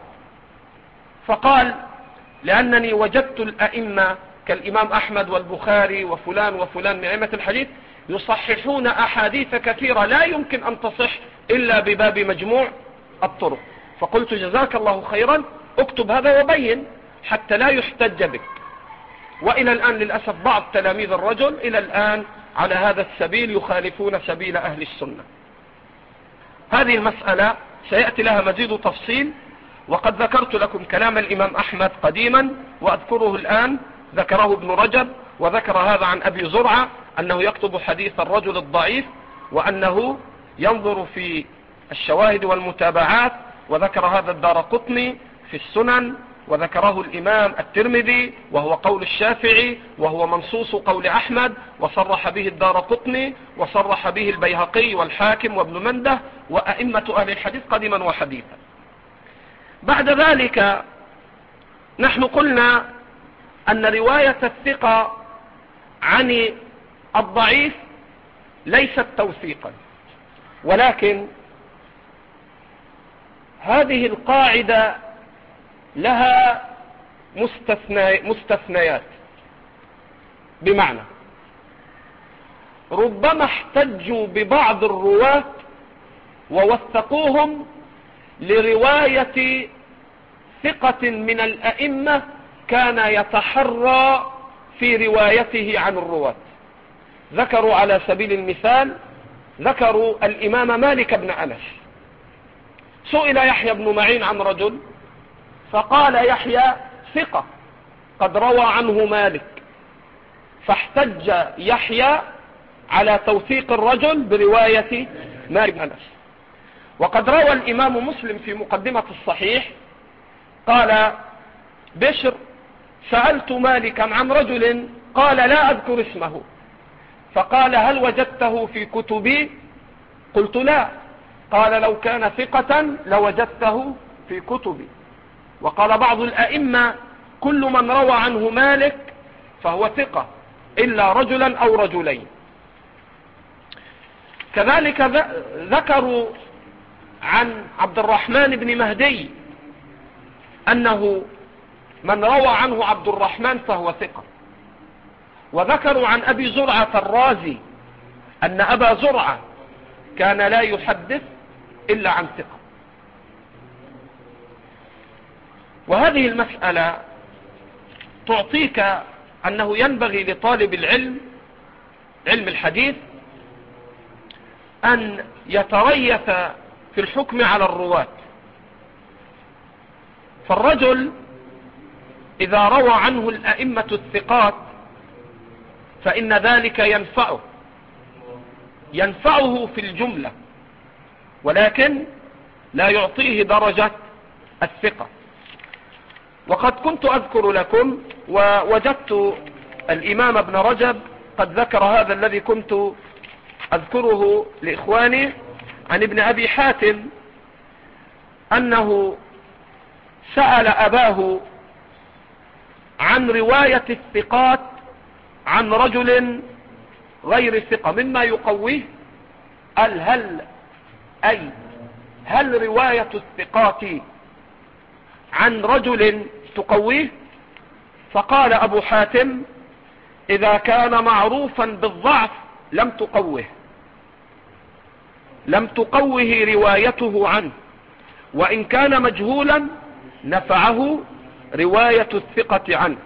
Speaker 1: فقال لأنني وجدت الأئمة كالإمام أحمد والبخاري وفلان وفلان من أئمة الحديث يصححون أحاديث كثيرة لا يمكن أن تصح إلا بباب مجموع الطرق. فقلت جزاك الله خيرا، اكتب هذا وبين حتى لا يحتج بك. وإلى الآن للأسف بعض تلاميذ الرجل إلى الآن على هذا السبيل يخالفون سبيل أهل السنة. هذه المسألة سيأتي لها مزيد تفصيل، وقد ذكرت لكم كلام الإمام أحمد قديما وأذكره الآن. ذكره ابن رجب، وذكر هذا عن أبي زرعة أنه يكتب حديث الرجل الضعيف، وأنه ينظر في الشواهد والمتابعات، وذكر هذا الدارقطني في السنن، وذكره الإمام الترمذي وهو قول الشافعي، وهو منصوص قول أحمد، وصرح به الدارقطني، وصرح به البيهقي والحاكم وابن منده وأئمة أهل الحديث قديما وحديثا. بعد ذلك نحن قلنا أن رواية الثقة عن الضعيف ليست توثيقا، ولكن هذه القاعدة لها مستثنيات، بمعنى ربما احتجوا ببعض الرواة ووثقوهم لرواية ثقة من الأئمة كان يتحرى في روايته عن الرواة. ذكروا على سبيل المثال، ذكروا الإمام مالك بن أنس. سئل يحيى بن معين عن رجل فقال يحيى ثقة قد روى عنه مالك، فاحتج يحيى على توثيق الرجل برواية مالك بن أنس. وقد روى الإمام مسلم في مقدمة الصحيح قال بشر سألت مالكا عن رجل قال لا أذكر اسمه، فقال هل وجدته في كتبي؟ قلت لا. قال لو كان ثقة لوجدته في كتبي. وقال بعض الأئمة كل من روى عنه مالك فهو ثقة إلا رجلا أو رجلين. كذلك ذكروا عن عبد الرحمن بن مهدي أنه من روى عنه عبد الرحمن فهو ثقة. وذكروا عن أبي زرعة الرازي أن أبا زرعة كان لا يحدث إلا عن ثقة. وهذه المسألة تعطيك أنه ينبغي لطالب العلم، علم الحديث، أن يتريث في الحكم على الرواة. فالرجل إذا روى عنه الأئمة الثقات فإن ذلك ينفعه في الجملة، ولكن لا يعطيه درجة الثقة. وقد كنت أذكر لكم ووجدت الإمام ابن رجب قد ذكر هذا الذي كنت أذكره لإخواني عن ابن أبي حاتم أنه سأل أباه عن رواية الثقات عن رجل غير ثقة مما يقويه. قال هل رواية الثقات عن رجل تقويه؟ فقال أبو حاتم إذا كان معروفا بالضعف لم تقوه روايته عنه، وإن كان مجهولا نفعه رواية الثقة عنه.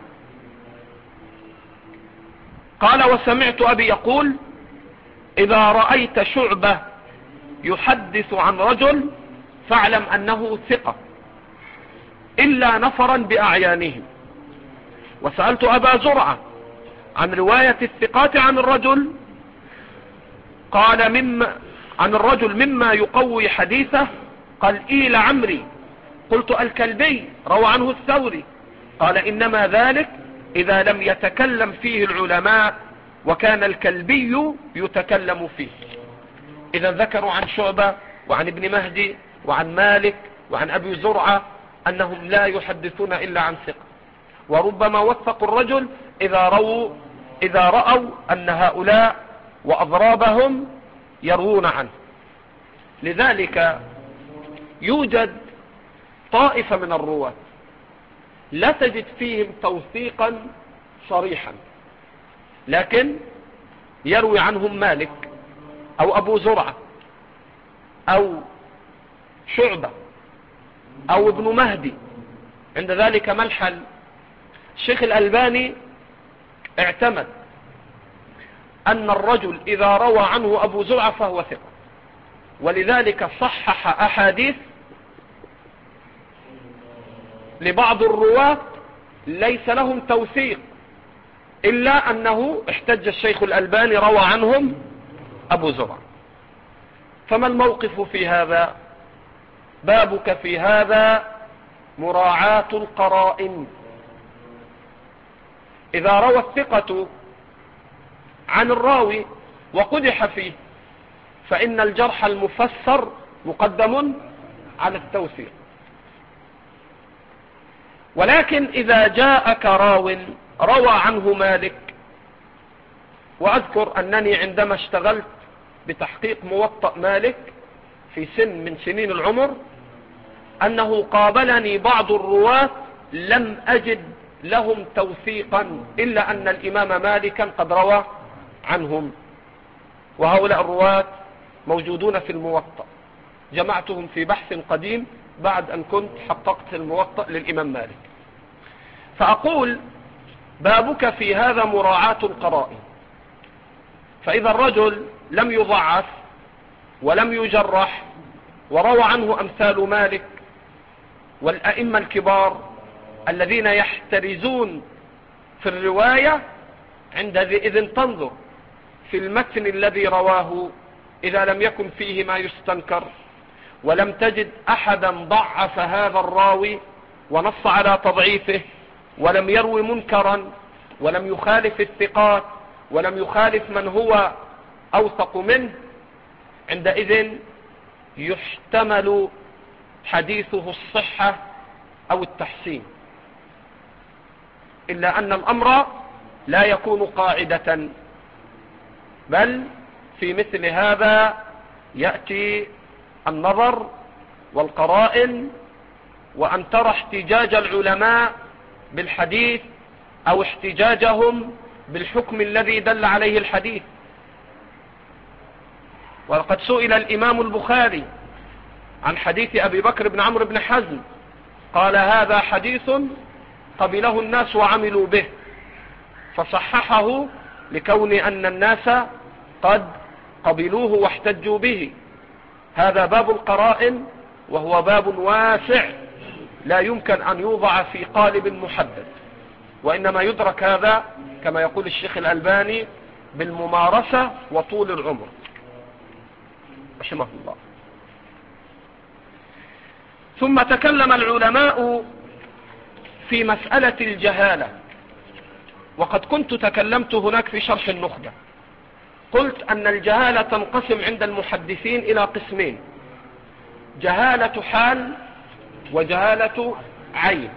Speaker 1: قال وسمعت أبي يقول إذا رأيت شعبة يحدث عن رجل فاعلم أنه ثقة إلا نفرا بأعيانهم. وسألت أبا زرعة عن رواية الثقات عن الرجل، قال عن الرجل مما يقوي حديثه، قال إيل عمري. قلت الكلبي روى عنه الثوري، قال إنما ذلك إذا لم يتكلم فيه العلماء وكان الكلبي يتكلم فيه. إذا ذكروا عن شعبة وعن ابن مهدي وعن مالك وعن أبي زرعة أنهم لا يحدثون إلا عن ثقة، وربما وثقوا الرجل إذا رأوا أن هؤلاء وأضرابهم يروون عنه. لذلك يوجد طائفة من الرواة لا تجد فيهم توثيقا صريحا، لكن يروي عنهم مالك أو أبو زرعة أو شعبة أو ابن مهدي. عند ذلك ما الحل؟ الشيخ الألباني اعتمد أن الرجل إذا روى عنه أبو زرعة فهو ثقة، ولذلك صحح أحاديث لبعض الرواة ليس لهم توثيق، إلا أنه احتج الشيخ الألباني روى عنهم أبو زرعة. فما الموقف في هذا؟ بابك في هذا مراعاة القرائن. إذا روى الثقة عن الراوي وقدح فيه فإن الجرح المفسر مقدم على التوثيق. ولكن إذا جاءك راو روى عنه مالك، وأذكر أنني عندما اشتغلت بتحقيق موطأ مالك في سن من سنين العمر أنه قابلني بعض الرواة لم أجد لهم توثيقا إلا أن الإمام مالكا قد روى عنهم، وهؤلاء الرواة موجودون في الموطأ، جمعتهم في بحث قديم بعد أن كنت حققت الموطأ للإمام مالك. فأقول بابك في هذا مراعاة القرائن. فإذا الرجل لم يضعف ولم يجرح وروى عنه أمثال مالك والأئمة الكبار الذين يحترزون في الرواية، عندئذ تنظر في المتن الذي رواه إذا لم يكن فيه ما يستنكر ولم تجد أحدا ضعف هذا الراوي ونص على تضعيفه ولم يروي منكرا ولم يخالف الثقات ولم يخالف من هو أوثق منه، عندئذ يحتمل حديثه الصحة أو التحسين، إلا أن الأمر لا يكون قاعدة، بل في مثل هذا يأتي النظر والقرائن، وأن ترى احتجاج العلماء بالحديث أو احتجاجهم بالحكم الذي دل عليه الحديث. وقد سئل الإمام البخاري عن حديث أبي بكر بن عمرو بن حزم، قال هذا حديث قبله الناس وعملوا به، فصححه لكون أن الناس قد قبلوه واحتجوا به. هذا باب القرائن، وهو باب واسع لا يمكن أن يوضع في قالب محدد، وإنما يدرك هذا كما يقول الشيخ الألباني بالممارسة وطول العمر رحمه الله. ثم تكلم العلماء في مسألة الجهالة، وقد كنت تكلمت هناك في شرح النخبة، قلت أن الجهالة تنقسم عند المحدثين إلى قسمين: جهالة حال وجهالة عين.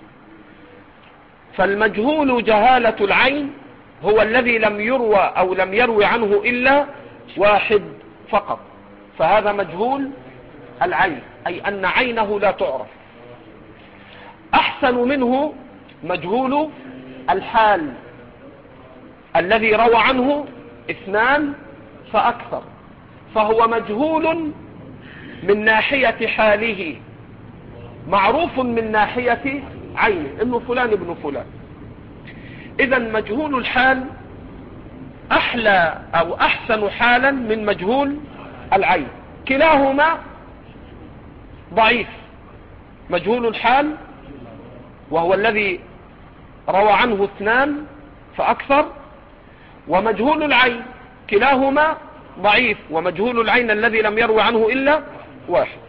Speaker 1: فالمجهول جهالة العين هو الذي لم يروى أو لم يروي عنه إلا واحد فقط، فهذا مجهول العين، أي أن عينه لا تعرف. أحسن منه مجهول الحال الذي روى عنه 2 فأكثر، فهو مجهول من ناحية حاله، معروف من ناحية عينه، إنه فلان ابن فلان. إذا مجهول الحال أحلى أو أحسن حالا من مجهول العين، كلاهما ضعيف. مجهول الحال وهو الذي روى عنه 2 فأكثر، ومجهول العين كلاهما ضعيف، ومجهول العين الذي لم يروي عنه إلا واحد.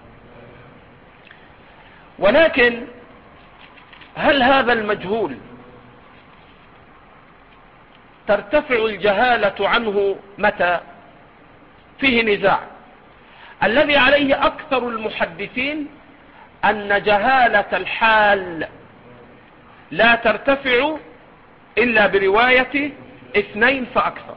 Speaker 1: ولكن هل هذا المجهول ترتفع الجهالة عنه متى؟ فيه نزاع. الذي عليه أكثر المحدثين أن جهالة الحال لا ترتفع إلا برواية 2 فأكثر،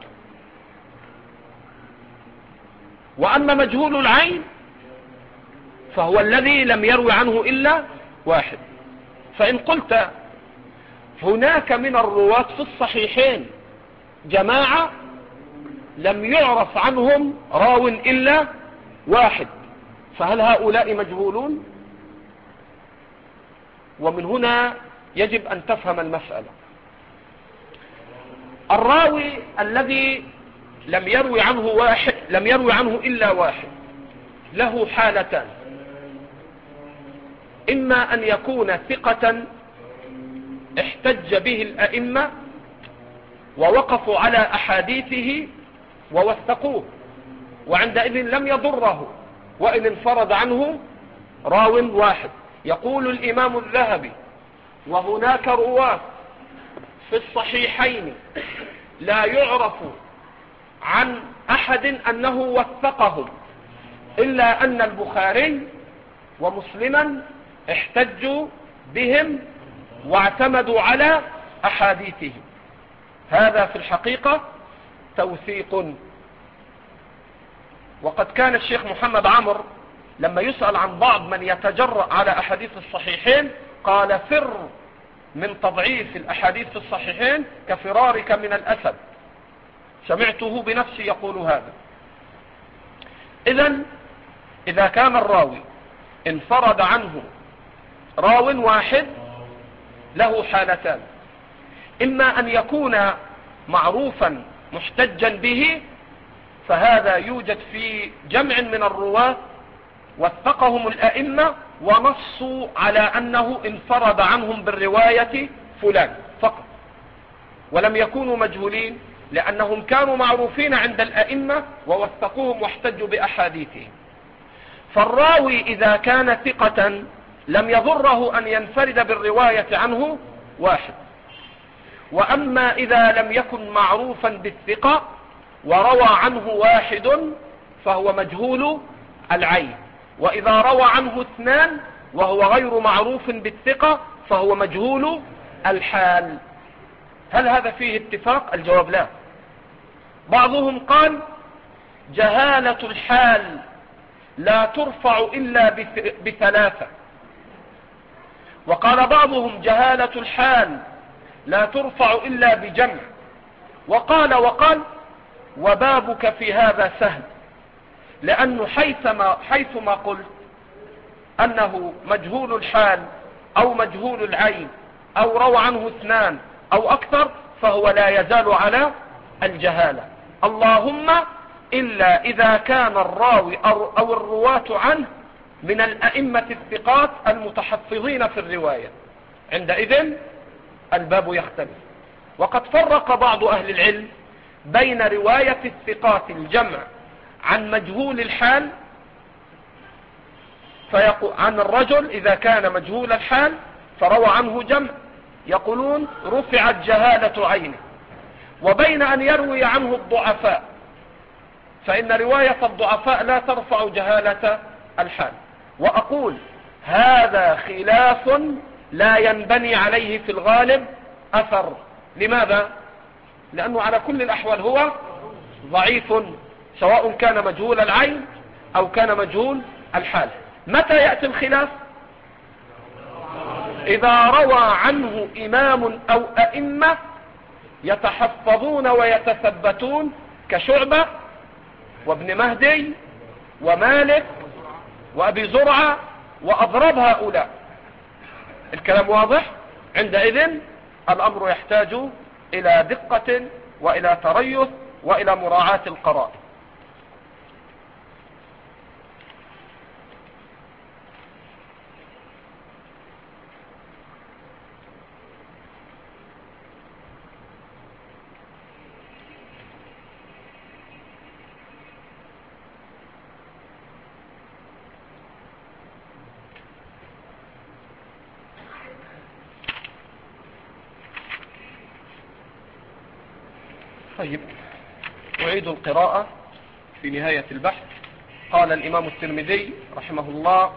Speaker 1: وأما مجهول العين فهو الذي لم يروي عنه إلا واحد. فإن قلت هناك من الرواة في الصحيحين جماعة لم يعرف عنهم راو إلا واحد، فهل هؤلاء مجهولون؟ ومن هنا يجب أن تفهم المسألة. الراوي الذي لم يروي عنه إلا واحد له حالتان: إما أن يكون ثقة احتج به الأئمة ووقفوا على أحاديثه ووثقوه، وعندئذ لم يضره وإن انفرد عنه راو واحد. يقول الإمام الذهبي: وهناك رواة في الصحيحين لا يعرف عن أحد أنه وثقهم، إلا أن البخاري ومسلما احتجوا بهم واعتمدوا على أحاديثهم. هذا في الحقيقة توثيق. وقد كان الشيخ محمد عمرو لما يسأل عن بعض من يتجرأ على أحاديث الصحيحين قال: فر من تضعيف الأحاديث في الصحيحين كفرارك من الأسد. سمعته بنفسي يقول هذا. إذا كان الراوي انفرد عنه راو واحد له حالتان: إما أن يكون معروفا محتجا به، فهذا يوجد في جمع من الرواة وثقهم الأئمة ونصوا على أنه انفرد عنهم بالرواية فلان فقط، ولم يكونوا مجهولين، لأنهم كانوا معروفين عند الأئمة ووثقوهم واحتجوا بأحاديثهم. فالراوي إذا كان ثقة لم يضره أن ينفرد بالرواية عنه واحد. وأما إذا لم يكن معروفا بالثقة وروى عنه واحد فهو مجهول العين، وإذا روى عنه 2 وهو غير معروف بالثقة فهو مجهول الحال. هل هذا فيه اتفاق؟ الجواب لا. بعضهم قال: جهالة الحال لا ترفع إلا ب3، وقال بعضهم: جهالة الحال لا ترفع إلا بجمع، وقال وبابك في هذا سهل، لأنه حيثما قلت أنه مجهول الحال أو مجهول العين أو روى عنه 2 أو أكثر فهو لا يزال على الجهالة، اللهم إلا إذا كان الراوي أو الرواة عنه من الأئمة الثقات المتحفظين في الرواية، عندئذ الباب يختلف. وقد فرق بعض أهل العلم بين رواية الثقات الجمع عن مجهول الحال، عن الرجل إذا كان مجهول الحال فروى عنه جمع، يقولون رفعت جهالة عينه، وبين أن يروي عنه الضعفاء، فإن رواية الضعفاء لا ترفع جهالة الحال. وأقول هذا خلاف لا ينبني عليه في الغالب أثر. لماذا؟ لأنه على كل الأحوال هو ضعيف، سواء كان مجهول العين أو كان مجهول الحال. متى يأتي الخلاف؟ إذا روى عنه إمام أو أئمة يتحفظون ويتثبتون كشعبة وابن مهدي ومالك وأبي زرعة وأضرب هؤلاء. الكلام واضح؟ عندئذ الأمر يحتاج إلى دقة وإلى تريث وإلى مراعاة القرائن. طيب، أعيد القراءة في نهاية البحث. قال الإمام الترمذي رحمه الله: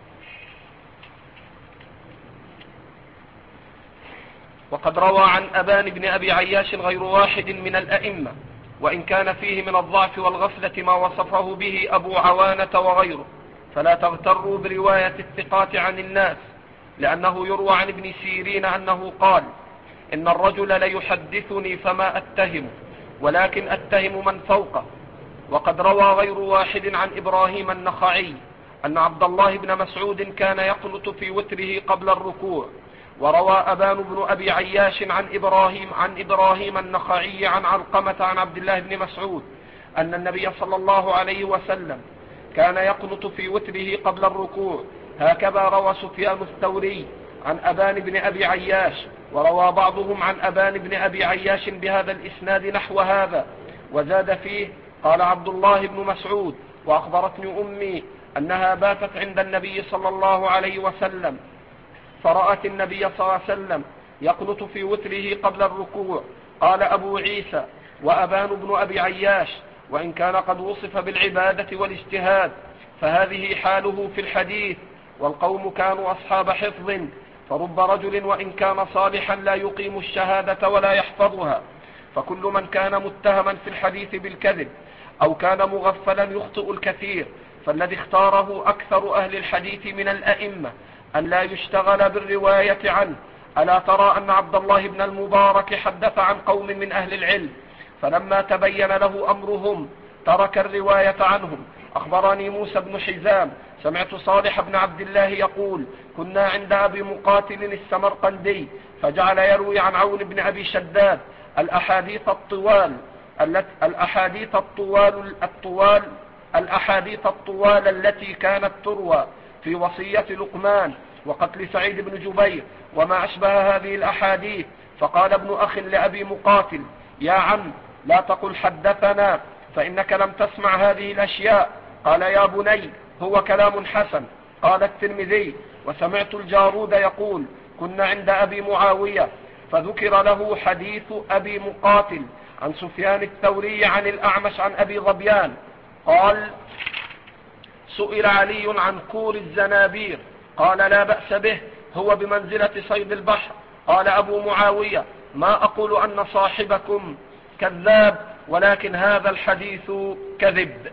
Speaker 1: وقد روى عن أبان بن أبي عياش غير واحد من الأئمة، وإن كان فيه من الضعف والغفلة ما وصفه به أبو عوانة وغيره، فلا تغتروا برواية الثقات عن الناس، لأنه يروى عن ابن سيرين أنه قال: إن الرجل ليحدثني فما أتهم، ولكن أتهم من فوقه. وقد روى غير واحد عن إبراهيم النخعي أن عبد الله بن مسعود كان يقنت في وتره قبل الركوع. وروى أبان بن أبي عياش عن إبراهيم النخعي عن علقمة عن عبد الله بن مسعود أن النبي صلى الله عليه وسلم كان يقنت في وتره قبل الركوع. هكذا روى سفيان الثوري عن أبان بن أبي عياش، وروى بعضهم عن أبان بن أبي عياش بهذا الإسناد نحو هذا، وزاد فيه: قال عبد الله بن مسعود: وأخبرتني أمي أنها باتت عند النبي صلى الله عليه وسلم، فرأت النبي صلى الله عليه وسلم يقنت في وتره قبل الركوع. قال أبو عيسى: وأبان بن أبي عياش وإن كان قد وصف بالعبادة والاجتهاد فهذه حاله في الحديث، والقوم كانوا أصحاب حفظ، فرب رجل وإن كان صالحا لا يقيم الشهادة ولا يحفظها. فكل من كان متهما في الحديث بالكذب أو كان مغفلا يخطئ الكثير، فالذي اختاره أكثر أهل الحديث من الأئمة أن لا يشتغل بالرواية عنه. ألا ترى أن عبد الله بن المبارك حدث عن قوم من أهل العلم، فلما تبين له أمرهم ترك الرواية عنهم. أخبرني موسى بن حزام سمعت صالح بن عبد الله يقول: كنا عند أبي مقاتل السمرقندي، فجعل يروي عن عون بن أبي شداد الأحاديث الطوال التي كانت تروى في وصية لقمان وقتل سعيد بن جبير وما أشبه هذه الأحاديث. فقال ابن أخ لأبي مقاتل: يا عم، لا تقل حدثنا فإنك لم تسمع هذه الأشياء. قال: يا بني، هو كلام حسن. قال الترمذي: وسمعت الجارود يقول: كنا عند أبي معاوية، فذكر له حديث أبي مقاتل عن سفيان الثوري عن الأعمش عن أبي ظبيان قال: سئل علي عن كور الزنابير، قال: لا بأس به، هو بمنزلة صيد البحر. قال أبو معاوية: ما أقول أن صاحبكم كذاب، ولكن هذا الحديث كذب.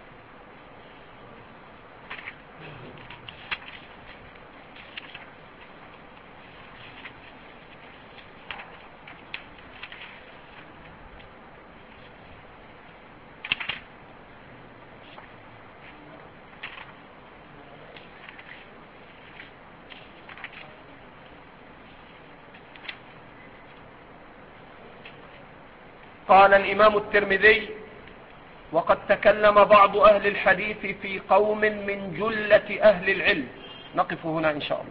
Speaker 1: قال الإمام الترمذي: وقد تكلم بعض أهل الحديث في قوم من جلة أهل العلم. نقف هنا إن شاء الله.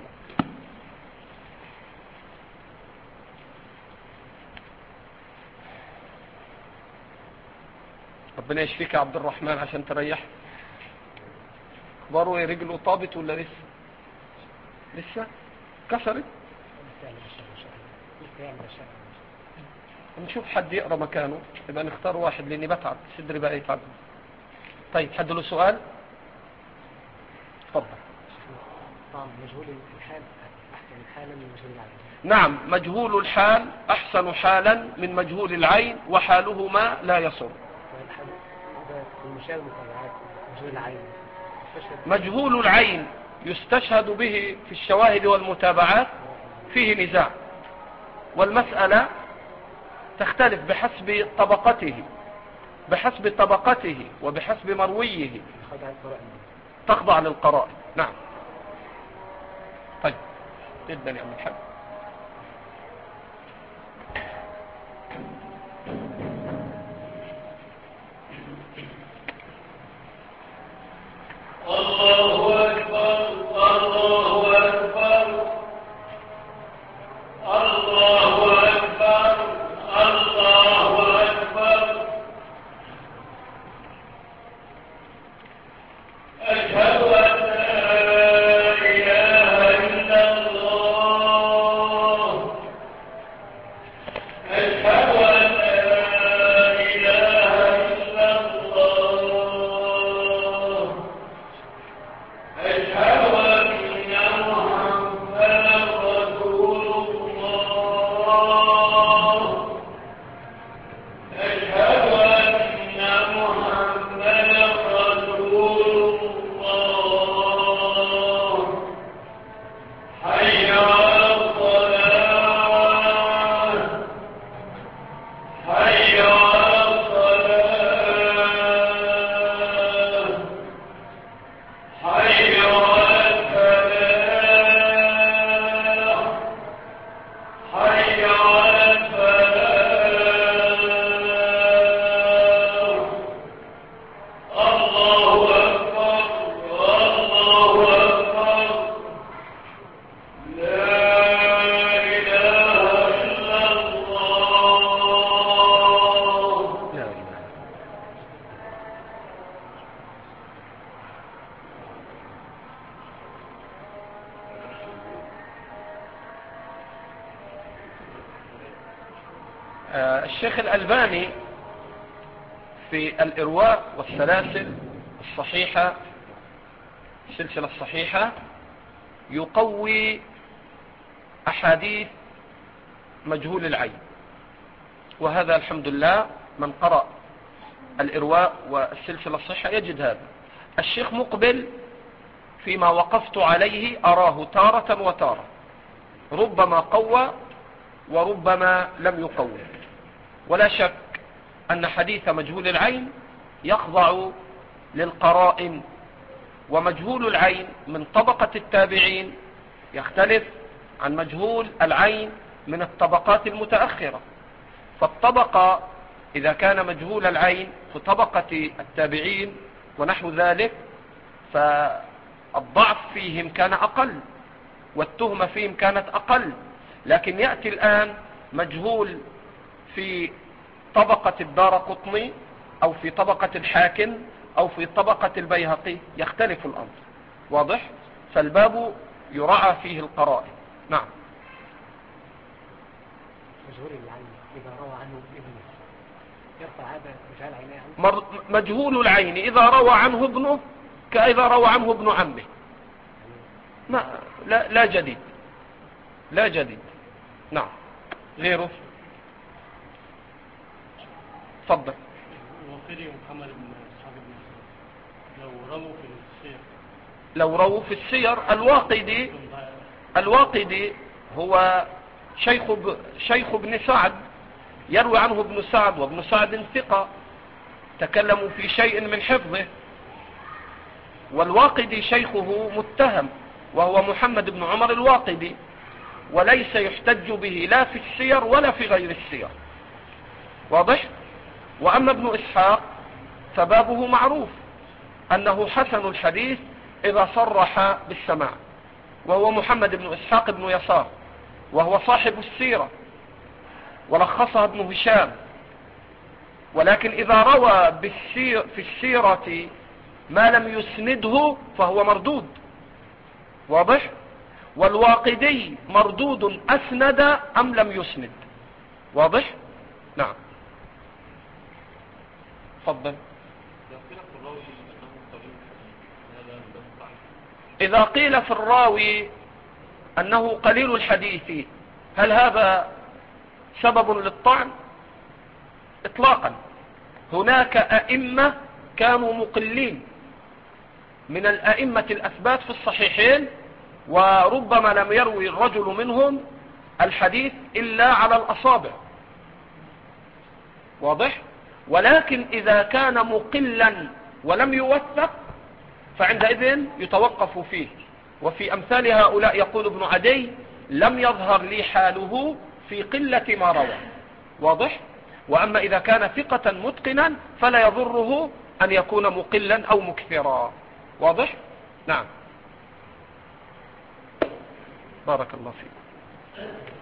Speaker 1: ربنا يشفيك يا عبد الرحمن عشان تريح. اخباره رجله طابت ولا لسه كسرت؟
Speaker 3: ممكن يعمل أشياء.
Speaker 1: نشوف حد يقرأ مكانه، يبقى نختار واحد لاني بتعب صدري بقى يتعب. طيب حد له سؤال؟ تفضل.
Speaker 3: طبعا مجهول الحال أحسن حالا من مجهول العين.
Speaker 1: نعم، مجهول الحال أحسن حالا من مجهول العين، وحالهما لا يصر.
Speaker 3: المشاهد المتابعات مجهول العين.
Speaker 1: مجهول العين يستشهد به في الشواهد والمتابعات، فيه نزاع، والمسألة تختلف بحسب طبقته وبحسب مرويه، تخضع للقرائن. نعم. طيب جدا يا عم الحاج.
Speaker 4: الله أكبر الله أكبر الله أكبر الله أكبر. أشهد أن لا إله إلا الله. أشهد أن لا إله إلا الله. أشهد أن محمدا رسول الله. أشهد أن محمدا رسول الله. حي على الصلاة. حي على الصلاة. حي على الفلاح. حي على الفلاح. الله أكبر الله أكبر. لا إله إلا الله.
Speaker 1: لا إله. الشيخ الألباني في الإرواء والسلاسل الصحيحة، السلسلة الصحيحة، يقوي أحاديث مجهول العين، وهذا الحمد لله من قرأ الإرواء والسلسلة الصحيحة يجد هذا. الشيخ مقبل فيما وقفت عليه أراه تارة وتارة، ربما قوى وربما لم يقوي. ولا شك أن حديث مجهول العين يخضع للقرائن، ومجهول العين من طبقة التابعين يختلف عن مجهول العين من الطبقات المتأخرة. فالطبقة إذا كان مجهول العين في طبقة التابعين ونحو ذلك، فالضعف فيهم كان أقل والتهمة فيهم كانت أقل. لكن يأتي الآن مجهول في طبقة الدارقطني أو في طبقة الحاكم أو في طبقة البيهقي، يختلف الأمر. واضح؟ فالباب يرعى فيه القرائن. نعم.
Speaker 3: مجهول العين إذا روى عنه ابنه يرفع هذا مجهول العين عنه.
Speaker 1: مجهول العين إذا روى عنه ابنه كإذا روى عنه ابن عمه. لا جديد، لا جديد. نعم. غيره. تفضل.
Speaker 4: وقيل محمد بن إسحاق بن
Speaker 1: لو رووا في السير الواقدي هو شيخ ابن سعد، يروي عنه ابن سعد، وابن سعد ثقة، تكلموا في شيء من حفظه. والواقدي شيخه متهم وهو محمد بن عمر الواقدي، وليس يحتج به لا في السير ولا في غير السير. واضح؟ وأما ابن إسحاق فبابه معروف أنه حسن الحديث إذا صرح بالسماع، وهو محمد بن إسحاق بن يسار، وهو صاحب السيرة ولخصها ابن هشام. ولكن إذا روى في السيرة ما لم يسنده فهو مردود. واضح؟ والواقدي مردود أسند أم لم يسند. واضح؟ نعم. تفضل. إذا قيل في الراوي أنه قليل الحديث هل هذا سبب للطعن؟ إطلاقا. هناك أئمة كانوا مقلين من الأئمة الأثبات في الصحيحين، وربما لم يروي الرجل منهم الحديث إلا على الأصابع. واضح؟ ولكن إذا كان مقلا ولم يوثق فعندئذ يتوقف فيه. وفي أمثال هؤلاء يقول ابن عدي لم يظهر لي حاله في قلة ما روى. واضح؟ وأما إذا كان ثقة متقنا فلا يضره أن يكون مقلا أو مكثرا. واضح؟ نعم. بارك الله فيك.